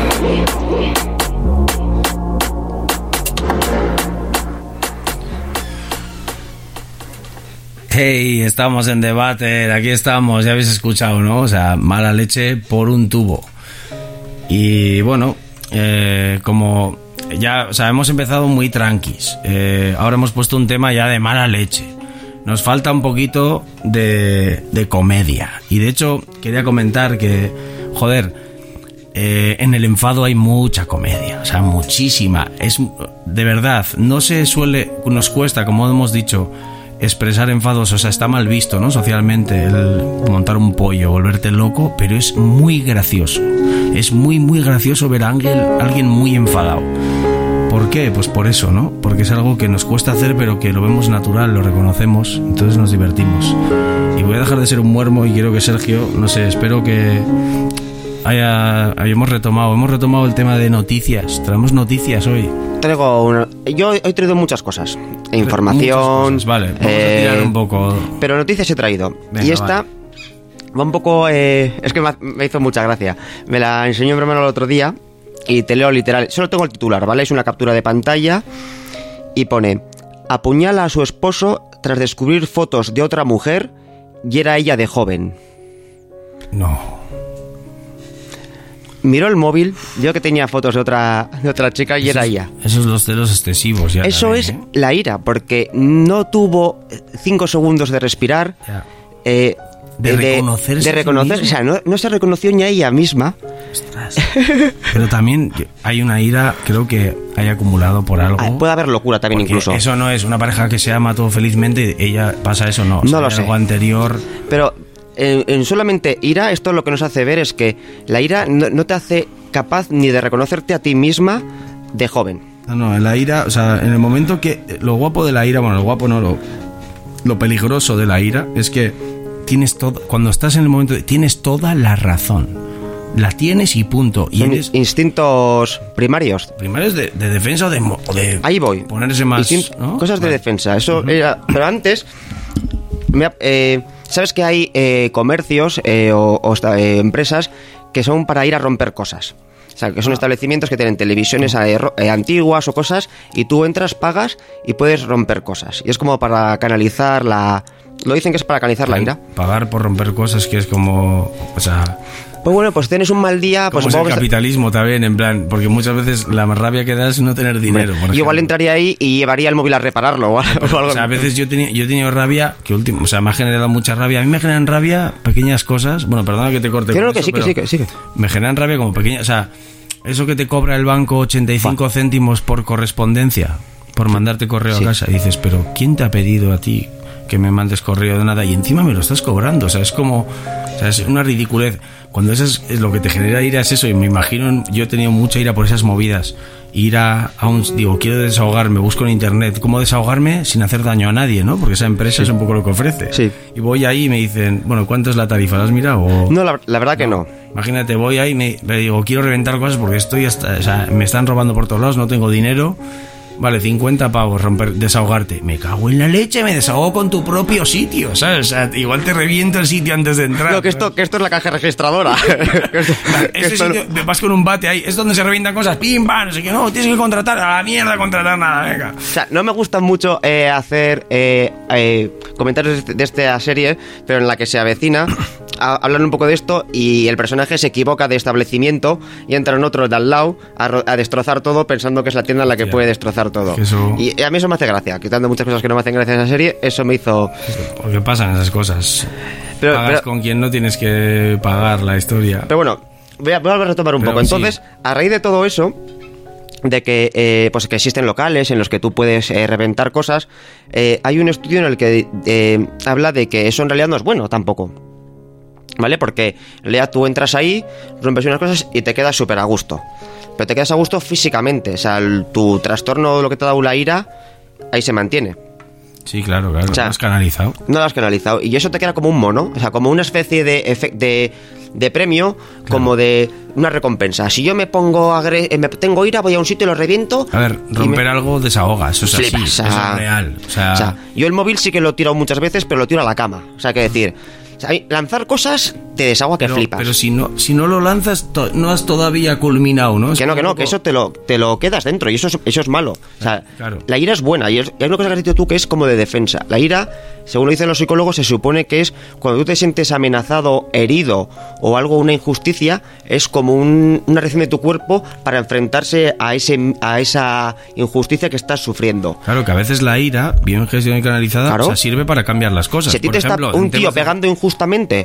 Hey, estamos en debate, aquí estamos, ya habéis escuchado, ¿no? O sea, mala leche por un tubo. Y bueno, como ya, o sea, hemos empezado muy tranquis. Ahora hemos puesto un tema ya de mala leche. Nos falta un poquito de comedia. Y de hecho, quería comentar que, joder, en el enfado hay mucha comedia, o sea, muchísima. Es, de verdad, no se suele, nos cuesta, como hemos dicho, expresar enfados, o sea, está mal visto, ¿no? Socialmente, el montar un pollo, volverte loco, pero es muy gracioso. Es muy, muy gracioso ver a alguien muy enfadado. ¿Por qué? Pues por eso, ¿no? Porque es algo que nos cuesta hacer, pero que lo vemos natural, lo reconocemos, entonces nos divertimos. Y voy a dejar de ser un muermo y quiero que Sergio, no sé, espero que hemos retomado el tema de noticias. Traemos noticias hoy. Yo he traído muchas cosas. Información. Muchas cosas, vale. Vamos a tirar un poco. Pero noticias he traído. Venga, y esta va un poco. Es que me hizo mucha gracia. Me la enseñó mi hermano el otro día. Y te leo literal. Solo tengo el titular, ¿vale? Es una captura de pantalla. Y pone: apuñala a su esposo tras descubrir fotos de otra mujer. Y era ella de joven. No. Miró el móvil, vio que tenía fotos de otra chica y era ella. Esos los celos excesivos ya. Eso también, es la ira, porque no tuvo 5 segundos de respirar. De reconocerse. De reconocer, o sea, no se reconoció ni a ella misma. Ostras. Pero también hay una ira, creo que hay acumulado por algo. Puede haber locura también, porque incluso. Eso no es una pareja que se ama todo felizmente, ella pasa eso, no. No lo sé. Algo anterior. Pero en solamente ira, esto lo que nos hace ver es que la ira no te hace capaz ni de reconocerte a ti misma de joven. No, en la ira, o sea, en el momento que... Lo guapo de la ira, bueno, lo guapo no, lo peligroso de la ira es que tienes todo... Cuando estás en el momento... Tienes toda la razón. La tienes y punto. Y eres, instintos primarios. Primarios de defensa o de ahí voy. Ponerse más... ¿no? Cosas de defensa. Eso era... Pero antes... ¿Sabes que hay comercios o empresas que son para ir a romper cosas? O sea, que son establecimientos que tienen televisiones antiguas o cosas, y tú entras, pagas y puedes romper cosas. Y es como para canalizar la... Lo dicen que es para canalizar la ira. Pagar por romper cosas, que es como... O sea... Pues bueno, pues tienes un mal día... Como pues es el capitalismo también, en plan... Porque muchas veces la más rabia que das es no tener dinero. Yo igual entraría ahí y llevaría el móvil a repararlo o algo. O sea, a veces yo he tenido rabia, o sea, me ha generado mucha rabia. A mí me generan rabia pequeñas cosas... Bueno, perdona que te corte. Creo que sí, que sí. Me generan rabia como pequeñas... O sea, eso que te cobra el banco 85 céntimos por correspondencia, por mandarte correo a casa. Y dices, pero ¿quién te ha pedido a ti que me mandes correo de nada? Y encima me lo estás cobrando. O sea, es como... O sea, es una ridiculez. Cuando eso es lo que te genera ira es eso. Y me imagino, yo he tenido mucha ira por esas movidas. Ir a digo, quiero desahogarme, busco en internet cómo desahogarme sin hacer daño a nadie, ¿no? Porque esa empresa es un poco lo que ofrece. Sí. Y voy ahí y me dicen, bueno, ¿cuánto es la tarifa? ¿La has mirado? No, la verdad que no. Imagínate, voy ahí y me digo, quiero reventar cosas porque estoy hasta... O sea, me están robando por todos lados, no tengo dinero. Vale, 50 pavos, desahogarte. Me cago en la leche, me desahogo con tu propio sitio, ¿sabes? O sea, igual te reviento el sitio antes de entrar. No, que esto es la caja registradora. Ese sitio, vas con un bate ahí, es donde se revientan cosas, pim, pam, no sé qué, no, tienes que contratar, a la mierda contratar nada, venga. O sea, no me gusta mucho hacer comentarios de esta serie, pero en la que se avecina, hablan un poco de esto y el personaje se equivoca de establecimiento y entra en otro de al lado a destrozar todo pensando que es la tienda en la que puede destrozar todo. Y a mí eso me hace gracia, quitando muchas cosas que no me hacen gracia en esa serie, eso me hizo... Porque pasan esas cosas. Pagas con quien no tienes que pagar la historia. Pero bueno, voy a retomar un poco. Entonces, sí, a raíz de todo eso, de que pues que existen locales en los que tú puedes reventar cosas, hay un estudio en el que habla de que eso en realidad no es bueno tampoco, ¿vale? Porque en realidad tú entras ahí, rompes unas cosas y te quedas súper a gusto, pero te quedas a gusto físicamente, o sea, tu trastorno, lo que te ha dado la ira, ahí se mantiene. Sí, claro, o sea, no lo has canalizado. No lo has canalizado. Y eso te queda como un mono, o sea, como una especie de premio, claro, como de una recompensa. Si yo me tengo ira, voy a un sitio y lo reviento. A ver, romper algo desahoga, eso es así, eso es real. O sea, yo el móvil sí que lo he tirado muchas veces, pero lo tiro a la cama. O sea, que decir, lanzar cosas te desahoga que flipas. Pero si no lo lanzas, no has todavía culminado, ¿no? Que eso te lo quedas dentro y eso es malo. O sea, claro, la ira es buena y hay una cosa que has dicho tú que es como de defensa. La ira, según lo dicen los psicólogos, se supone que es cuando tú te sientes amenazado, herido o algo, una injusticia, es como una reacción de tu cuerpo para enfrentarse a esa injusticia que estás sufriendo. Claro, que a veces la ira, bien gestionada y canalizada, claro, o sea, sirve para cambiar las cosas. Si a ti un tío pegando injustamente,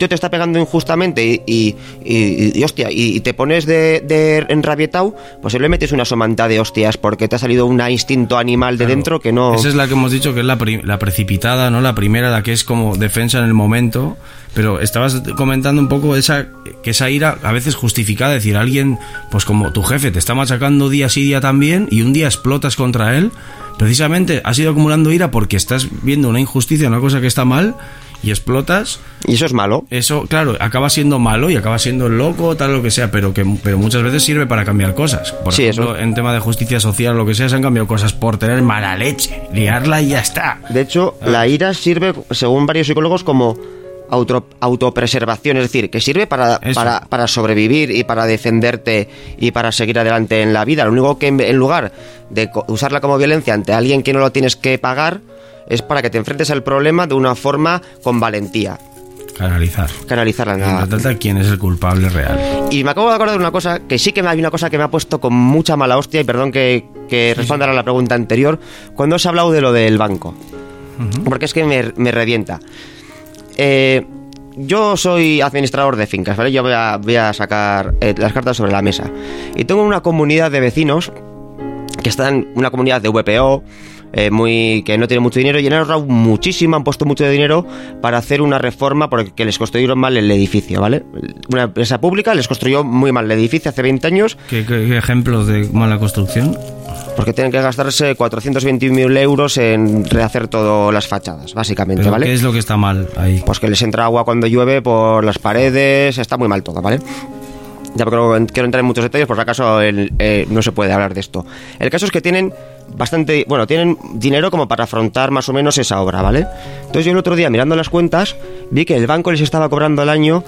y hostia, y te pones de enrabietado, pues le metes una somanta de hostias porque te ha salido un instinto animal de dentro que no... Esa es la que hemos dicho que es la precipitada, ¿no? La primera, la que es como defensa en el momento. Pero estabas comentando un poco que esa ira a veces justificada, es decir, alguien, pues como tu jefe te está machacando día sí día también y un día explotas contra él, precisamente has ido acumulando ira porque estás viendo una injusticia, una cosa que está mal y explotas. Y eso es malo. Eso, claro, acaba siendo malo y acaba siendo loco, tal lo que sea, pero muchas veces sirve para cambiar cosas. Por ejemplo, en tema de justicia social, lo que sea, se han cambiado cosas por tener mala leche, liarla y ya está. De hecho, la ira sirve, según varios psicólogos, como autopreservación, es decir, que sirve para sobrevivir y para defenderte y para seguir adelante en la vida. Lo único que en lugar de usarla como violencia ante alguien que no lo tienes que pagar, es para que te enfrentes al problema de una forma con valentía. Canalizarla. Nada. Trata quién es el culpable real. Y me acabo de acordar de una cosa, que sí que hay una cosa que me ha puesto con mucha mala hostia, y perdón que responda a la pregunta anterior, cuando os he hablado de lo del banco. Uh-huh. Porque es que me revienta. Yo soy administrador de fincas, ¿vale? Yo voy a sacar las cartas sobre la mesa. Y tengo una comunidad de vecinos que están, una comunidad de VPO, que no tiene mucho dinero, y han ahorrado muchísimo, han puesto mucho de dinero para hacer una reforma porque les construyeron mal el edificio, ¿vale? Una empresa pública les construyó muy mal el edificio hace 20 años. ¿Qué ejemplos de mala construcción? Porque tienen que gastarse 421.000 euros en rehacer todas las fachadas, básicamente. ¿Pero ¿vale? qué es lo que está mal ahí? Pues que les entra agua cuando llueve por las paredes, está muy mal todo, ¿vale? Ya quiero entrar en muchos detalles, por si acaso no se puede hablar de esto. El caso es que tienen tienen dinero como para afrontar más o menos esa obra, ¿vale? Entonces yo el otro día, mirando las cuentas, vi que el banco les estaba cobrando al año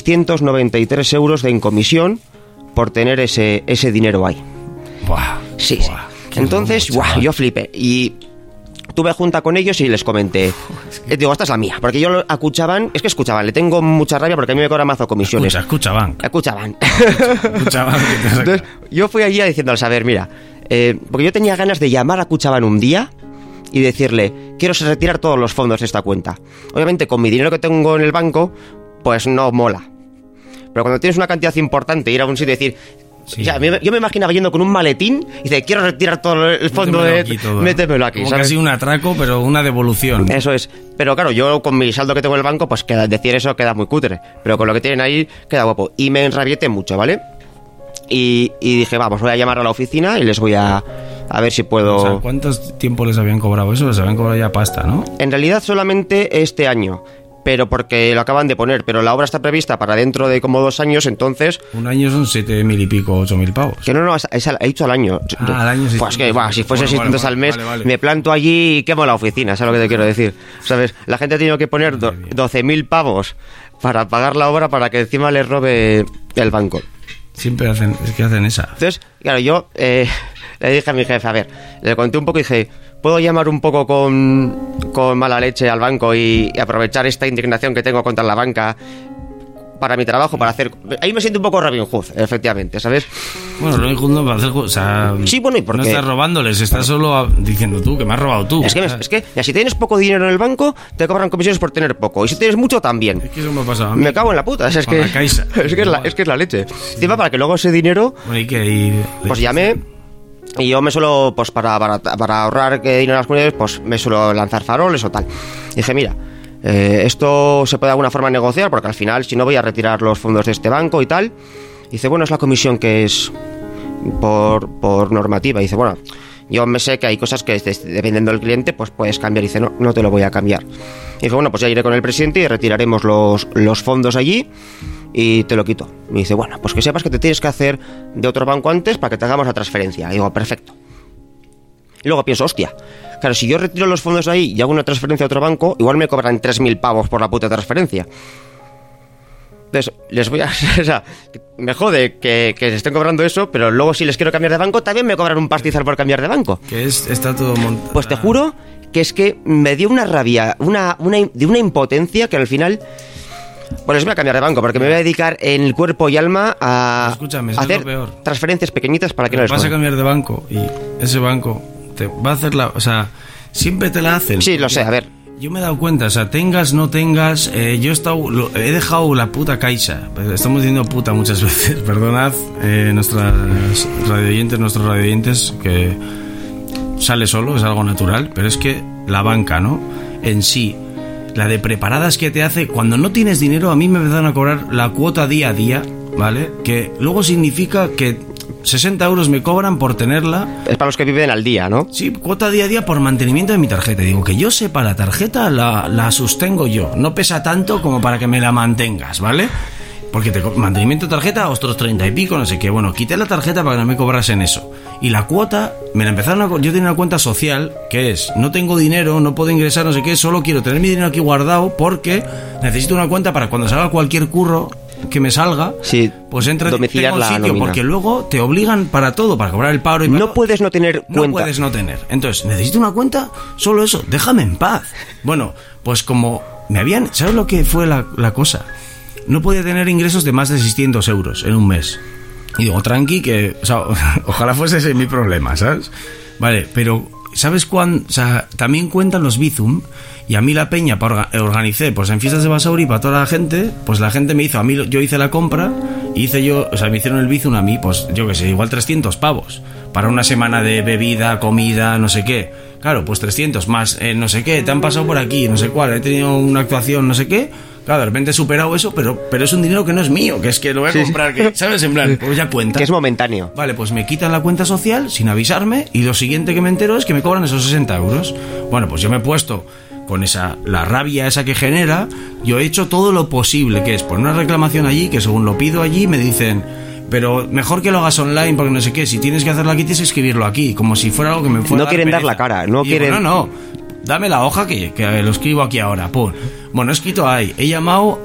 693 euros de comisión por tener ese dinero ahí. Buah, sí. Entonces, yo flipé. Y tuve junta con ellos y les comenté. Digo, esta es la mía. Porque yo a Cuchabank, le tengo mucha rabia porque a mí me cobran mazo comisiones. Cuchabank. Entonces, yo fui allí diciéndoles, a ver, mira, porque yo tenía ganas de llamar a Cuchabank un día y decirle, quiero retirar todos los fondos de esta cuenta. Obviamente, con mi dinero que tengo en el banco, pues no mola. Pero cuando tienes una cantidad importante, ir a un sitio y decir... Sí. O sea, yo me imaginaba yendo con un maletín y dice, quiero retirar todo el fondo, métemelo aquí. Como ¿sabes? Casi un atraco, pero una devolución. Eso es. Pero claro, yo con mi saldo que tengo en el banco, pues decir eso queda muy cutre. Pero con lo que tienen ahí, queda guapo. Y me enrabieté mucho, ¿vale? Y dije, vamos, voy a llamar a la oficina y les voy a ver si puedo... O sea, ¿cuánto tiempo les habían cobrado eso? Les habían cobrado ya pasta, ¿no? En realidad solamente este año. Pero porque lo acaban de poner, pero la obra está prevista para dentro de como 2 años, entonces... Un año son 7.000 y pico, 8.000 pavos. Que no, he dicho al año. Al año sí. Pues que, si fuese 600 al mes, me planto allí y quemo la oficina, ¿sabes lo que te quiero decir? ¿Sabes? La gente ha tenido que poner 12.000 pavos para pagar la obra para que encima les robe el banco. Siempre hacen esa. Entonces, claro, yo le dije a mi jefe, a ver, le conté un poco y dije... ¿Puedo llamar un poco con mala leche al banco y aprovechar esta indignación que tengo contra la banca para mi trabajo, para hacer... Ahí me siento un poco Robin Hood, efectivamente, ¿sabes? Bueno, Robin Hood no va a hacer... O sea, sí, bueno, ¿y por no qué? estás robándoles, estás solo diciendo tú, que me has robado tú. Es que mira, si tienes poco dinero en el banco, te cobran comisiones por tener poco. Y si tienes mucho, también. Es que eso me ha pasado a mí. Me cago en la puta. Es que, la Caixa. es que es la leche. Encima, para que luego ese dinero... Bueno, ¿y qué? Pues llamé... Y yo me suelo, pues para ahorrar dinero en las comunidades, pues me suelo lanzar faroles o tal. Y dije, mira, esto se puede de alguna forma negociar, porque al final, si no, voy a retirar los fondos de este banco y tal. Y dice, bueno, es la comisión que es por normativa. Y dice, bueno, yo me sé que hay cosas que dependiendo del cliente, pues puedes cambiar. Y dice, no te lo voy a cambiar. Y dije, bueno, pues ya iré con el presidente y retiraremos los fondos allí y te lo quito. Me dice, bueno, pues que sepas que te tienes que hacer de otro banco antes para que te hagamos la transferencia. Y digo, perfecto. Y luego pienso, hostia, claro, si yo retiro los fondos de ahí y hago una transferencia a otro banco, igual me cobran 3.000 pavos por la puta transferencia. Entonces, les voy a... O sea, me jode que se estén cobrando eso, pero luego si les quiero cambiar de banco, también me cobran un pastizal por cambiar de banco. Que está todo montado. Pues te juro que es que me dio una rabia, de una impotencia que al final... Bueno, les voy a cambiar de banco porque me voy a dedicar en cuerpo y alma a hacer transferencias pequeñitas para que no les vas a cambiar de banco y ese banco te va a hacer o sea, siempre te la hacen. Sí, lo sé, a ver. Yo me he dado cuenta, o sea, tengas, no tengas, yo he dejado la puta Caixa. Estamos diciendo puta muchas veces, perdonad, nuestros radioyentes, que sale solo, es algo natural, pero es que la banca, ¿no? En sí, la de preparadas que te hace, cuando no tienes dinero, a mí me empezaron a cobrar la cuota día a día, ¿vale? Que luego significa que 60 euros me cobran por tenerla. Es para los que viven al día, ¿no? Sí, cuota día a día por mantenimiento de mi tarjeta. Digo, que yo sepa, la tarjeta la sostengo yo. No pesa tanto como para que me la mantengas, ¿vale? Porque mantenimiento de tarjeta, otros 30 y pico, no sé qué. Bueno, quité la tarjeta para que no me cobrasen eso. Y la cuota, me la empezaron a... Yo tenía una cuenta social, que es, no tengo dinero, no puedo ingresar, no sé qué, solo quiero tener mi dinero aquí guardado porque necesito una cuenta para cuando salga cualquier curro que me salga, sí, pues entre domiciliar tengo la sitio, nómina. Porque luego te obligan para todo, para cobrar el paro y no puedes no tener cuenta. No puedes no tener. Entonces, necesito una cuenta, solo eso, déjame en paz. Bueno, pues como me habían... ¿Sabes lo que fue la cosa? No podía tener ingresos de más de 600 euros en un mes. Y digo, tranqui, que... O sea, ojalá fuese ese mi problema, ¿sabes? Vale, pero ¿sabes cuándo? O sea, también cuentan los Bizum. Y a mí la peña organicé, pues en fiestas de Basauri para toda la gente, pues la gente me hizo, a mí yo hice la compra y hice yo, o sea, me hicieron el Bizum a mí, pues yo qué sé, igual 300 pavos para una semana de bebida, comida, no sé qué. Claro, pues 300 más, no sé qué, te han pasado por aquí, no sé cuál, he tenido una actuación, no sé qué. Claro, de repente he superado eso, pero es un dinero que no es mío, que es que lo voy a comprar, que, ¿sabes? En plan, pues ya cuenta. Que es momentáneo. Vale, pues me quitan la cuenta social sin avisarme y lo siguiente que me entero es que me cobran esos 60 euros. Bueno, pues yo me he puesto... con la rabia esa que genera, yo he hecho todo lo posible, que es poner una reclamación allí, que según lo pido allí, me dicen, pero mejor que lo hagas online, porque no sé qué, si tienes que hacerlo aquí, tienes que escribirlo aquí, como si fuera algo que me fuera no quieren dar la cara, no quieren... Digo, no, dame la hoja que lo escribo aquí ahora, pum. Bueno, he escrito ahí, he llamado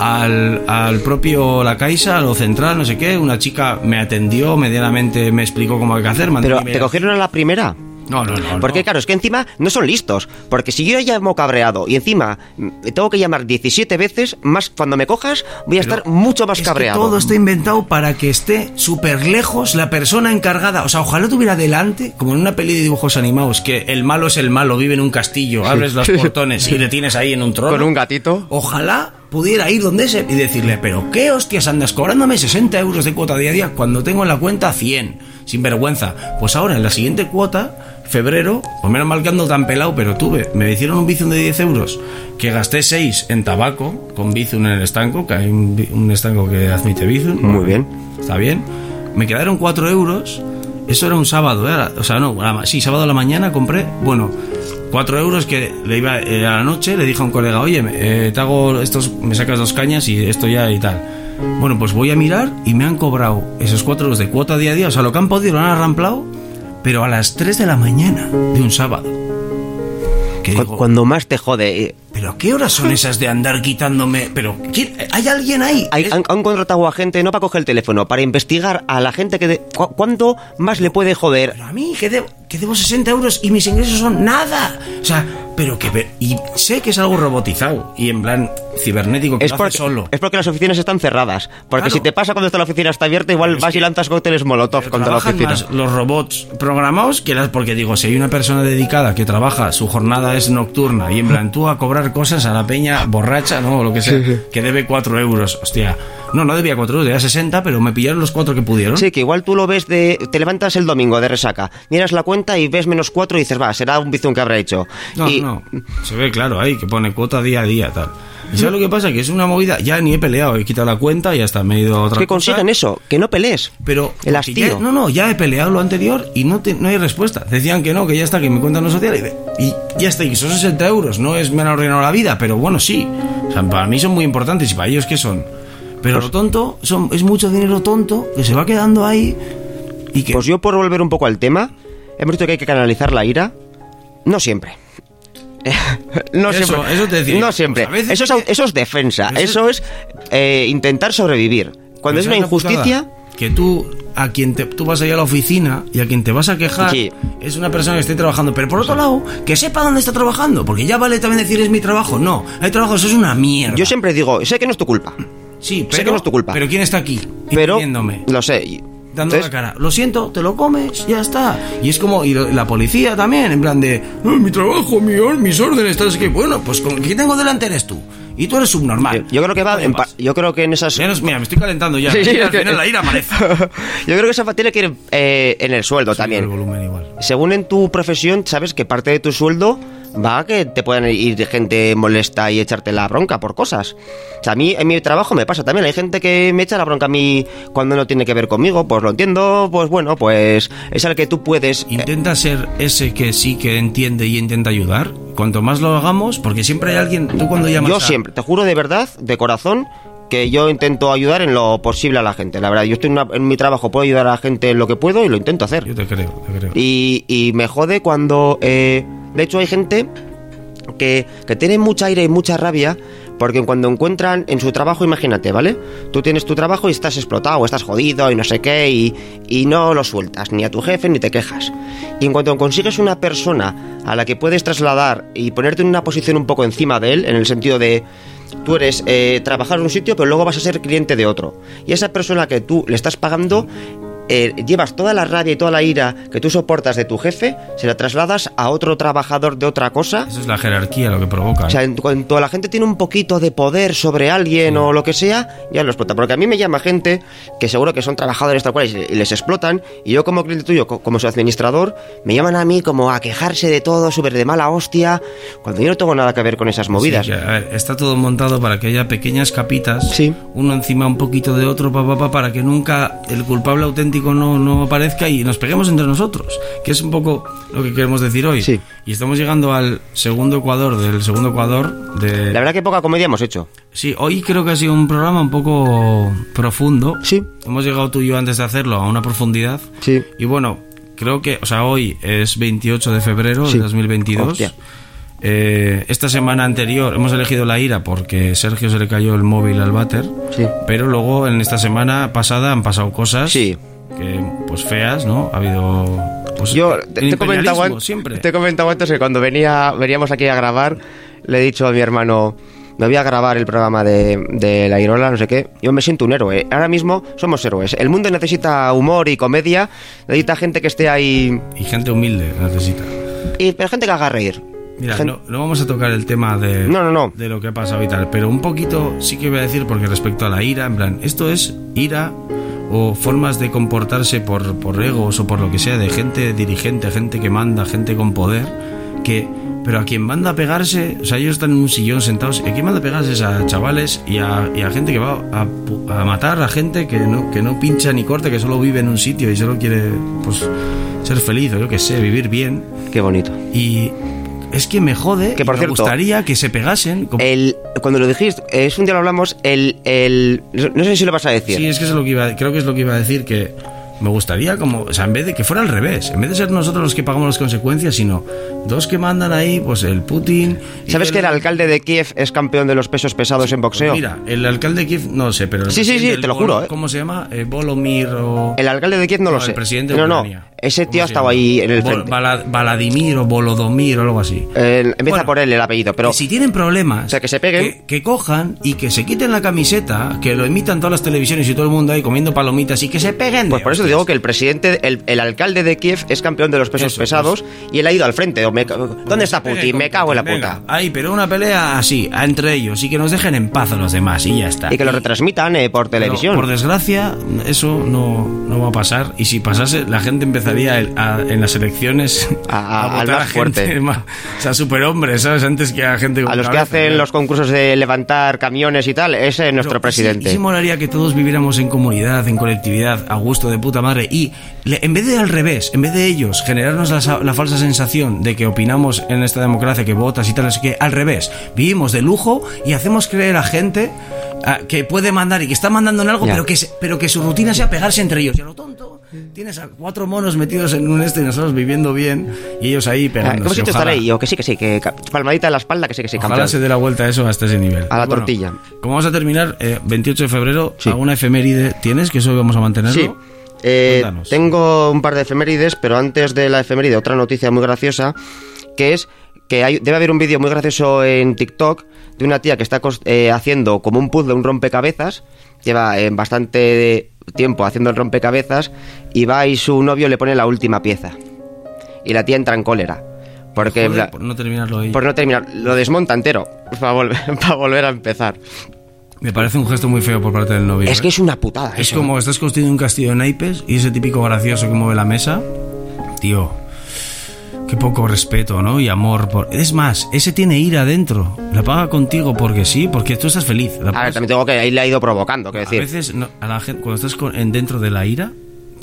al propio La Caixa, a lo central, no sé qué, una chica me atendió, medianamente me explicó cómo hay que hacer. ¿Pero te cogieron a la primera? No. Porque claro, es que encima no son listos. Porque si yo ya llamo cabreado y encima tengo que llamar 17 veces, más cuando me cojas voy a estar mucho más cabreado. Que todo está inventado para que esté súper lejos la persona encargada. O sea, ojalá tuviera delante, como en una peli de dibujos animados, que el malo es el malo, vive en un castillo, abres los portones y le tienes ahí en un trono. Con un gatito. Ojalá pudiera ir donde ese y decirle, pero ¿qué hostias andas cobrándome 60 euros de cuota día a día cuando tengo en la cuenta 100? Sin vergüenza. Pues ahora, en la siguiente cuota, febrero, pues menos mal que ando tan pelado, pero me hicieron un Bizum de 10 euros, que gasté 6 en tabaco, con Bizum en el estanco, que hay un estanco que admite Bizum. Muy bien. Está bien. Me quedaron 4 euros, eso era un sábado, sábado a la mañana compré, 4 euros que le iba a la noche, le dije a un colega, oye, te hago estos, me sacas 2 cañas y esto ya y tal. Bueno, pues voy a mirar y me han cobrado esos 4 euros de cuota día a día, o sea, lo que han podido lo han arramplado, pero a las 3 de la mañana de un sábado. Que digo, cuando más te jode. ¿Pero qué horas son esas de andar quitándome? ¿Pero hay alguien ahí? Han contratado a gente, no para coger el teléfono, para investigar a la gente que... ¿Cuánto más le puede joder? Pero a mí, que debo 60 euros y mis ingresos son nada. O sea, pero y sé que es algo robotizado y en plan cibernético, que lo hace solo. Es porque las oficinas están cerradas. Porque Claro. si te pasa cuando la oficina está abierta, igual vas y lanzas cócteles molotov contra la Trabajan oficina. más los robots programados que porque digo, si hay una persona dedicada que trabaja, su jornada es nocturna y en plan tú a cobrar cosas a la peña borracha, no, o lo que sea, que debe 4 euros, hostia, no debía 4 euros, debía 60, pero me pillaron los 4 que pudieron. Sí, que igual tú lo ves te levantas el domingo de resaca, miras la cuenta y ves -4 y dices, va, será un bizón que habrá hecho. No, se ve claro ahí que pone cuota día a día, tal. ¿Y sabes lo que pasa? Que es una movida, ya ni he peleado, he quitado la cuenta y ya está, me he ido a otra Que cosa. consigan eso, que no pelees. Pero el hastío. Ya he peleado lo anterior y no hay respuesta. Decían que no, que ya está, que mi cuenta no es social y ya está, y son 60 euros, no es me han arruinado la vida, pero bueno, sí. O sea, para mí son muy importantes y para ellos ¿qué son? Pero lo tonto, es mucho dinero tonto que se va quedando ahí y que... Pues yo, por volver un poco al tema, hemos dicho que hay que canalizar la ira. No siempre. Eso te decía. No siempre. Pues a veces Eso es defensa. Eso es intentar sobrevivir. Cuando es una ¿sabes la injusticia... putada? Que tú, tú vas allá a la oficina y a quien te vas a quejar Sí. es una persona que esté trabajando. Pero por otro lado, que sepa dónde está trabajando. Porque ya vale también decir es mi trabajo. No, hay trabajos, es una mierda. Yo siempre digo, sé que no es tu culpa. Sí, sé que no es tu culpa. Pero ¿quién está aquí? Pero Impidiéndome, lo sé. dando Entonces, la cara. Lo siento, te lo comes, ya está. Y es como, y la policía también, en plan de, no, mi trabajo, mis órdenes, tal, es que, bueno, pues con ¿quién tengo delante eres tú? Y tú eres subnormal. yo creo que va yo creo que en esas Mira, me estoy calentando ya. Sí, Al final la ira aparece. yo creo que eso tiene que ir en el sueldo también. El volumen igual. Según en tu profesión, sabes que parte de tu sueldo va a que te puedan ir gente molesta y echarte la bronca por cosas. O sea, a mí en mi trabajo me pasa también. Hay gente que me echa la bronca a mí cuando no tiene que ver conmigo. Pues lo entiendo, pues bueno, pues es al que tú puedes... Intenta ser ese que sí que entiende y intenta ayudar. Cuanto más lo hagamos, porque siempre hay alguien... Tú cuando llamas Yo siempre, te juro de verdad, de corazón, que yo intento ayudar en lo posible a la gente. La verdad, yo estoy en mi trabajo, puedo ayudar a la gente en lo que puedo y lo intento hacer. Yo te creo. Y me jode cuando... de hecho, hay gente que tiene mucha ira y mucha rabia porque cuando encuentran en su trabajo, imagínate, ¿vale? Tú tienes tu trabajo y estás explotado, estás jodido y no sé qué y no lo sueltas, ni a tu jefe ni te quejas. Y en cuanto consigues una persona a la que puedes trasladar y ponerte en una posición un poco encima de él, en el sentido de... Tú eres trabajar en un sitio, pero luego vas a ser cliente de otro. Y esa persona que tú le estás pagando... llevas toda la rabia y toda la ira que tú soportas de tu jefe, se la trasladas a otro trabajador de otra cosa. Esa es la jerarquía lo que provoca. O sea, en cuanto la gente tiene un poquito de poder sobre alguien o lo que sea, ya lo explota. Porque a mí me llama gente que seguro que son trabajadores tal cual y les explotan. Y yo como cliente tuyo, como su administrador, me llaman a mí como a quejarse de todo, súper de mala hostia, cuando yo no tengo nada que ver con esas movidas. Sí, a ver, está todo montado para que haya pequeñas capitas, Sí. uno encima un poquito de otro, para que nunca el culpable auténtico no aparezca y nos peguemos entre nosotros, que es un poco lo que queremos decir hoy. Sí. Y estamos llegando al segundo Ecuador de... La verdad que poca comedia hemos hecho. Sí, hoy creo que ha sido un programa un poco profundo. Sí. Hemos llegado tú y yo antes de hacerlo a una profundidad. Sí. Y bueno, creo que, o sea, hoy es 28 de febrero Sí. de 2022. Hostia. Esta semana anterior hemos elegido la ira porque Sergio se le cayó el móvil al váter. Sí. Pero luego en esta semana pasada han pasado cosas Sí. que, pues feas, ¿no? Ha habido... Pues, Yo el te he comentado imperialismo, siempre. antes que cuando veníamos aquí a grabar, le he dicho a mi hermano, me voy a grabar el programa de La Irola, no sé qué. Yo me siento un héroe. Ahora mismo somos héroes. El mundo necesita humor y comedia, necesita gente que esté ahí... Y gente humilde necesita. Pero gente que haga reír. Mira, Gente- no vamos a tocar el tema de, No. de lo que ha pasado y tal, pero un poquito sí que voy a decir, porque respecto a la ira, en plan, esto es ira o formas de comportarse por egos o por lo que sea, de gente dirigente, gente que manda, gente con poder, pero a quien manda a pegarse, o sea, ellos están en un sillón sentados, y a quien manda a pegarse es a chavales y a gente que va a matar a gente que no pincha ni corta, que solo vive en un sitio y solo quiere, pues, ser feliz o yo que sé, vivir bien. Qué bonito. Y es que me jode, Que, por y me cierto, gustaría que se pegasen. Cuando lo dijiste, es un día lo hablamos, no sé si lo vas a decir. Sí, es que creo que es lo que iba a decir, que me gustaría como, o sea, en vez de que fuera al revés, en vez de ser nosotros los que pagamos las consecuencias, sino dos que mandan ahí, pues el Putin. ¿Sabes que el alcalde de Kiev es campeón de los pesos pesados en boxeo? Mira, el alcalde de Kiev, no sé, pero... el Sí, presidente te del lo juro, ¿Cómo se llama? Volomir o... El alcalde de Kiev no lo sé. El presidente de No, Ucrania. Ese tío ha estado ahí en el frente. Vladimir o Volodomir o algo así. Empieza por él el apellido, pero... Que si tienen problemas... O sea, que se peguen. Que cojan y que se quiten la camiseta, que lo emitan todas las televisiones y todo el mundo ahí comiendo palomitas y que se peguen. Pues por eso digo que el presidente, el alcalde de Kiev es campeón de los pesos pesados y él ha ido al frente. ¿Dónde está Putin? Me cago en la puta. Ahí, pero una pelea así, entre ellos, y que nos dejen en paz a los demás y ya está. Y que lo retransmitan por televisión. Por desgracia, eso no va a pasar. Y si pasase, la gente empezaría en las elecciones a votar más fuerte. O sea, superhombres, ¿sabes? Antes que a gente con a los cabeza, que hacen los concursos de levantar camiones y tal, ese es nuestro presidente. Sí molaría que todos viviéramos en comunidad, en colectividad, a gusto de puta madre. Y en vez de al revés, en vez de ellos generarnos la falsa sensación de que opinamos en esta democracia, que votas y tal, es que al revés, vivimos de lujo y hacemos creer a gente que puede mandar y que está mandando en algo, pero que su rutina sea pegarse entre ellos. Y a lo tonto, tienes a 4 monos metidos en un y nosotros viviendo bien y ellos ahí pegándose. ¿Cómo si te estaré yo? Que sí, que palmadita en la espalda, que sí, ojalá campeón. Se dé la vuelta a eso hasta ese nivel. A la tortilla. Como vamos a terminar, 28 de febrero, ¿alguna efeméride tienes? Que eso vamos a mantenerlo. Sí. Tengo un par de efemérides, pero antes de la efeméride, otra noticia muy graciosa, que es que debe haber un vídeo muy gracioso en TikTok de una tía que está haciendo como un puzzle, un rompecabezas, lleva bastante tiempo haciendo el rompecabezas, y va y su novio le pone la última pieza. Y la tía entra en cólera. Porque por no terminarlo ahí. Por no terminar, lo desmonta entero para volver a empezar. Me parece un gesto muy feo por parte del novio. Es que es una putada. Es como estás construyendo un castillo de naipes y ese típico gracioso que mueve la mesa. Tío, qué poco respeto, ¿no? Y amor. Es más, ese tiene ira dentro. La paga contigo porque sí, porque tú estás feliz. A ver, también tengo que ahí le ha ido provocando. A veces a la gente, cuando estás dentro de la ira,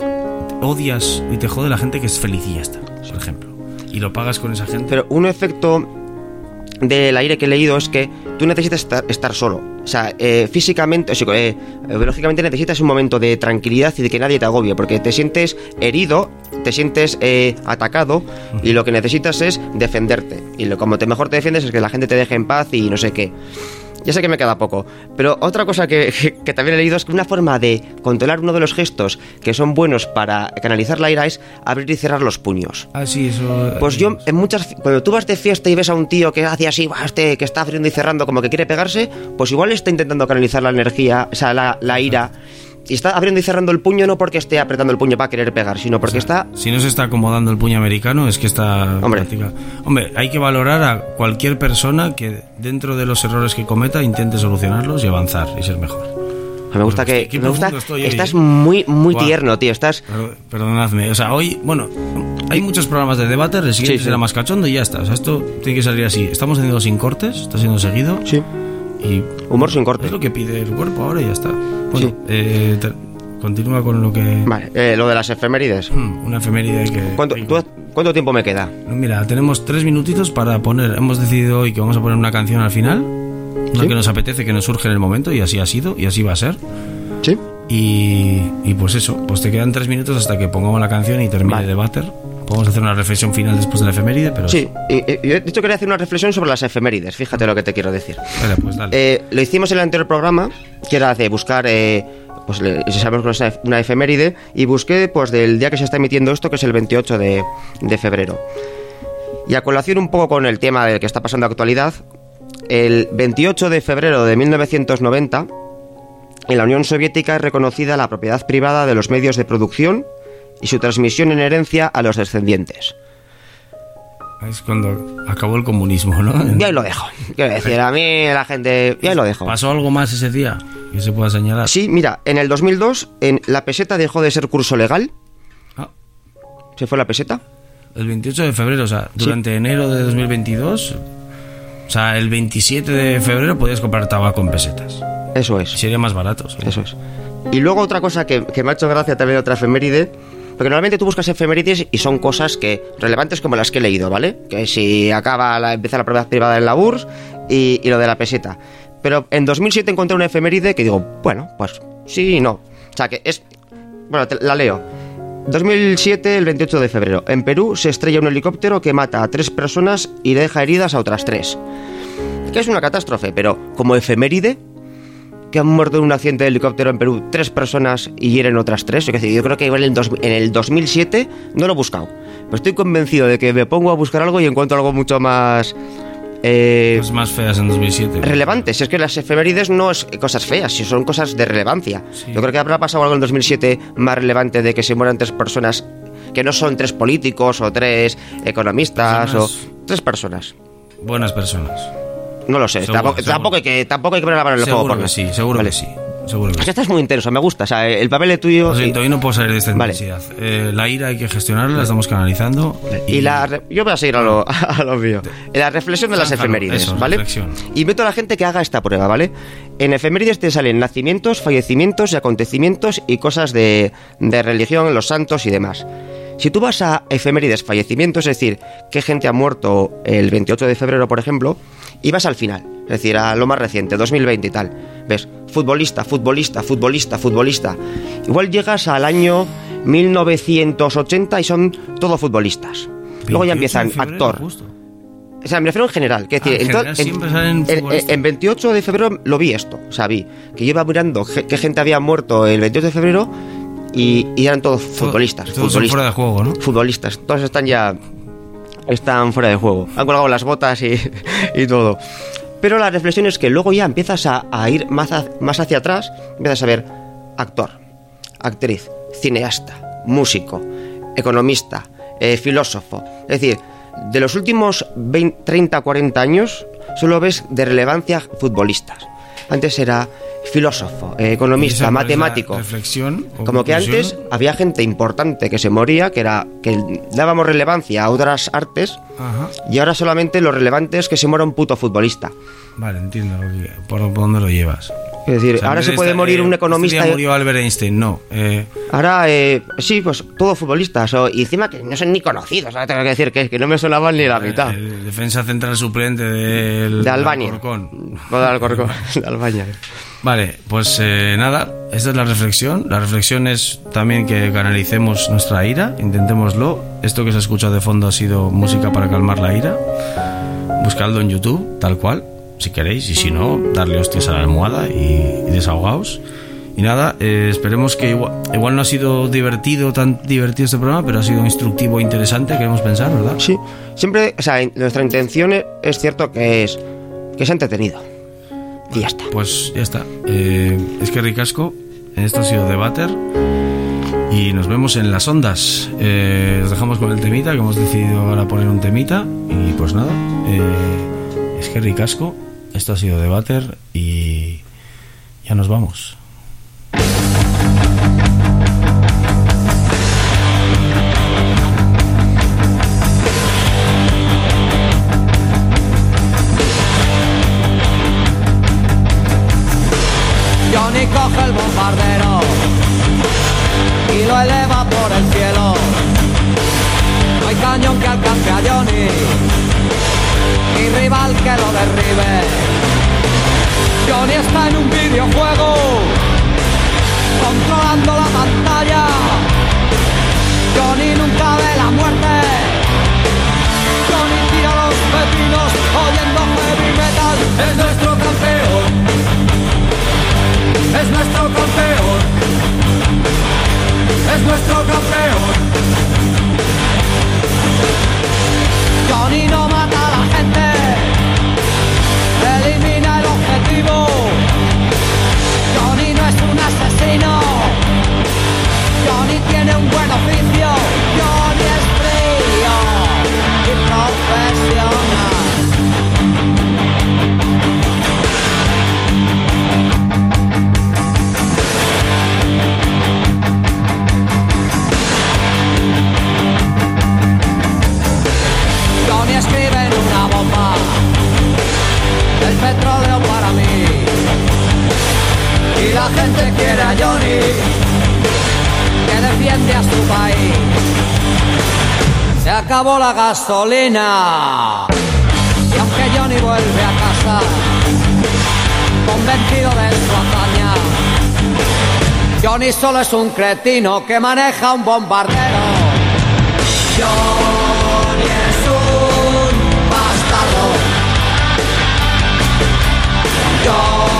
odias y te jode la gente que es feliz y ya está, por ejemplo. Y lo pagas con esa gente. Pero un efecto del aire que he leído es que tú necesitas estar solo. O sea, físicamente, o sea, biológicamente necesitas un momento de tranquilidad y de que nadie te agobie, porque te sientes herido, te sientes atacado, y lo que necesitas es defenderte. Y como mejor te defiendes es que la gente te deje en paz y no sé qué. Ya sé que me queda poco, pero otra cosa que también he leído es que una forma de controlar uno de los gestos que son buenos para canalizar la ira es abrir y cerrar los puños. Ah, sí, eso... Pues yo, cuando tú vas de fiesta y ves a un tío que hace así, que está abriendo y cerrando como que quiere pegarse, pues igual está intentando canalizar la energía, o sea, la ira... Y está abriendo y cerrando el puño no porque esté apretando el puño para querer pegar, sino porque está... Si no se está acomodando el puño americano, es que está... Hombre, hay que valorar a cualquier persona que dentro de los errores que cometa intente solucionarlos y avanzar y ser mejor. Me gusta estás muy tierno, tío. Perdonadme, o sea, hoy, hay muchos programas de debate, el siguiente será más cachondo y ya está. O sea, esto tiene que salir así. Estamos haciendo sin cortes, está siendo seguido. Sí. Y humor sin cortes. Es lo que pide el cuerpo ahora y ya está. Bueno, continúa con lo que... Vale, lo de las efemérides. Una efeméride que... ¿Cuánto tiempo me queda? Mira, tenemos 3 minutitos para poner... Hemos decidido hoy que vamos a poner una canción al final. Una que nos apetece, que nos surge en el momento, y así ha sido, y así va a ser. Sí. Y pues eso, pues te quedan 3 minutos hasta que pongamos la canción y termine de bater. Podemos hacer una reflexión final después de la efeméride, pero... Sí, yo de hecho quería hacer una reflexión sobre las efemérides, fíjate lo que te quiero decir. Vale, pues dale. Lo hicimos en el anterior programa, que era de buscar, si sabemos que es una efeméride, y busqué pues del día que se está emitiendo esto, que es el 28 de febrero. Y a colación un poco con el tema del que está pasando en la actualidad, el 28 de febrero de 1990, en la Unión Soviética es reconocida la propiedad privada de los medios de producción y su transmisión en herencia a los descendientes. Es cuando acabó el comunismo, ¿no? Y ahí lo dejo. Quiero decir, a mí la gente... Y ahí lo dejo. ¿Pasó algo más ese día que se pueda señalar? Sí, mira, en el 2002 la peseta dejó de ser curso legal. ¿Se fue la peseta? El 28 de febrero, o sea, durante enero de 2022... O sea, el 27 de febrero podías comprar tabaco en pesetas. Eso es. Sería más barato. ¿Sí? Eso es. Y luego otra cosa que me ha hecho gracia también, otra efeméride... Porque normalmente tú buscas efemérides y son cosas que relevantes como las que he leído, ¿vale? Que si empieza la propiedad privada en la URSS y lo de la peseta. Pero en 2007 encontré una efeméride que digo, bueno, pues sí y no. O sea, que es... Bueno, la leo. 2007, el 28 de febrero. En Perú se estrella un helicóptero que mata a 3 personas y deja heridas a otras 3. Que es una catástrofe, pero como efeméride... que han muerto en un accidente de helicóptero en Perú 3 personas y hieren otras 3. Es decir, yo creo que igual en el 2007 no lo he buscado. Pero estoy convencido de que me pongo a buscar algo y encuentro algo mucho más... Cosas más feas en 2007. Relevantes. Es que las efemérides no es cosas feas, si son cosas de relevancia. Sí. Yo creo que habrá pasado algo en 2007 más relevante de que se mueran 3 personas, que no son 3 políticos o 3 economistas o 3 personas. Buenas personas. No lo sé. Seguro, Tampoco hay que poner la mano en el fuego. Seguro que sí, seguro Vale. que sí. Seguro que Es sí. que estás muy intenso, me gusta. O sea, el papel de tuyo. Lo siento, hoy no puedo salir de esta Vale. intensidad. La ira hay que gestionarla, la estamos canalizando. Yo voy a seguir a lo mío. La reflexión de las Zánzalo, efemérides, eso, ¿vale? reflexión. Invito a la gente que haga esta prueba, ¿vale? En efemérides te salen nacimientos, fallecimientos y acontecimientos y cosas de religión, los santos y demás. Si tú vas a efemérides, fallecimientos, es decir, qué gente ha muerto el 28 de febrero, por ejemplo, y vas al final, es decir, a lo más reciente, 2020 y tal, ves, futbolista. Igual llegas al año 1980 y son todos futbolistas. Luego ya 28 empiezan de febrero, actor. justo. O sea, me refiero en general. Que decir, En general siempre salen futbolistas. en 28 de febrero lo vi esto. O sea, vi que yo iba mirando qué gente había muerto el 28 de febrero y eran todos futbolistas. Todos son fuera de juego, ¿no? Futbolistas. Todos están fuera de juego. Han colgado las botas y todo. Pero la reflexión es que luego ya empiezas a ir más hacia atrás. Empiezas a ver actor, actriz, cineasta, músico, economista, filósofo. Es decir, de los últimos 20, 30, 40 años solo ves de relevancia futbolistas. Antes era filósofo, Y economista, esa matemático. Reflexión. o Como que conclusión. antes había gente importante que se moría, que dábamos relevancia a otras artes, Ajá. y ahora solamente lo relevante es que se muera un puto futbolista. Vale, entiendo por dónde lo llevas. Es decir, O sea, ahora en se vez de puede esta- morir un economista. Este día murió Albert Einstein, no. Ahora, sí, pues todos futbolistas. Y encima que no son ni conocidos. Ahora tengo que decir que no me sonaban ni la mitad. El defensa central suplente del De Albania. Alcorcón. No, de Alcorcón, de Albania. Vale, pues nada, esta es la reflexión. La reflexión es también que canalicemos nuestra ira, intentémoslo. Esto que se ha escuchado de fondo ha sido música para calmar la ira. Buscadlo en YouTube, tal cual, si queréis, y si no, darle hostias a la almohada y desahogaos. Y nada, esperemos que igual no ha sido tan divertido este programa, pero ha sido instructivo e interesante, queremos pensar, ¿verdad? Sí, siempre, o sea, nuestra intención es cierto que es sea entretenido. Y ya está. Pues ya está. Es que ricasco. Esto ha sido Debater. Y nos vemos en las ondas. Os dejamos con el temita, que hemos decidido ahora poner un temita. Y pues nada. Es que ricasco. Esto ha sido Debater. Y ya nos vamos. Johnny coge el bombardero y lo eleva por el cielo. No hay cañón que alcance a Johnny, ni rival que lo derribe. Johnny está en un videojuego, controlando la pantalla. Johnny nunca ve la muerte. Johnny tira los pepinos oyendo heavy metal. Es nuestro campeón. Es nuestro campeón, es nuestro campeón. Johnny no mata a la gente, elimina el objetivo. Johnny no es un asesino, Johnny tiene un buen oficio. Johnny es frío y profesional. Johnny escribe en una bomba el petróleo para mí. Y la gente quiere a Johnny, que defiende a su país. Se acabó la gasolina y aunque Johnny vuelve a casa convencido de su hazaña, Johnny solo es un cretino que maneja un bombardero. Johnny es un bastardo. Johnny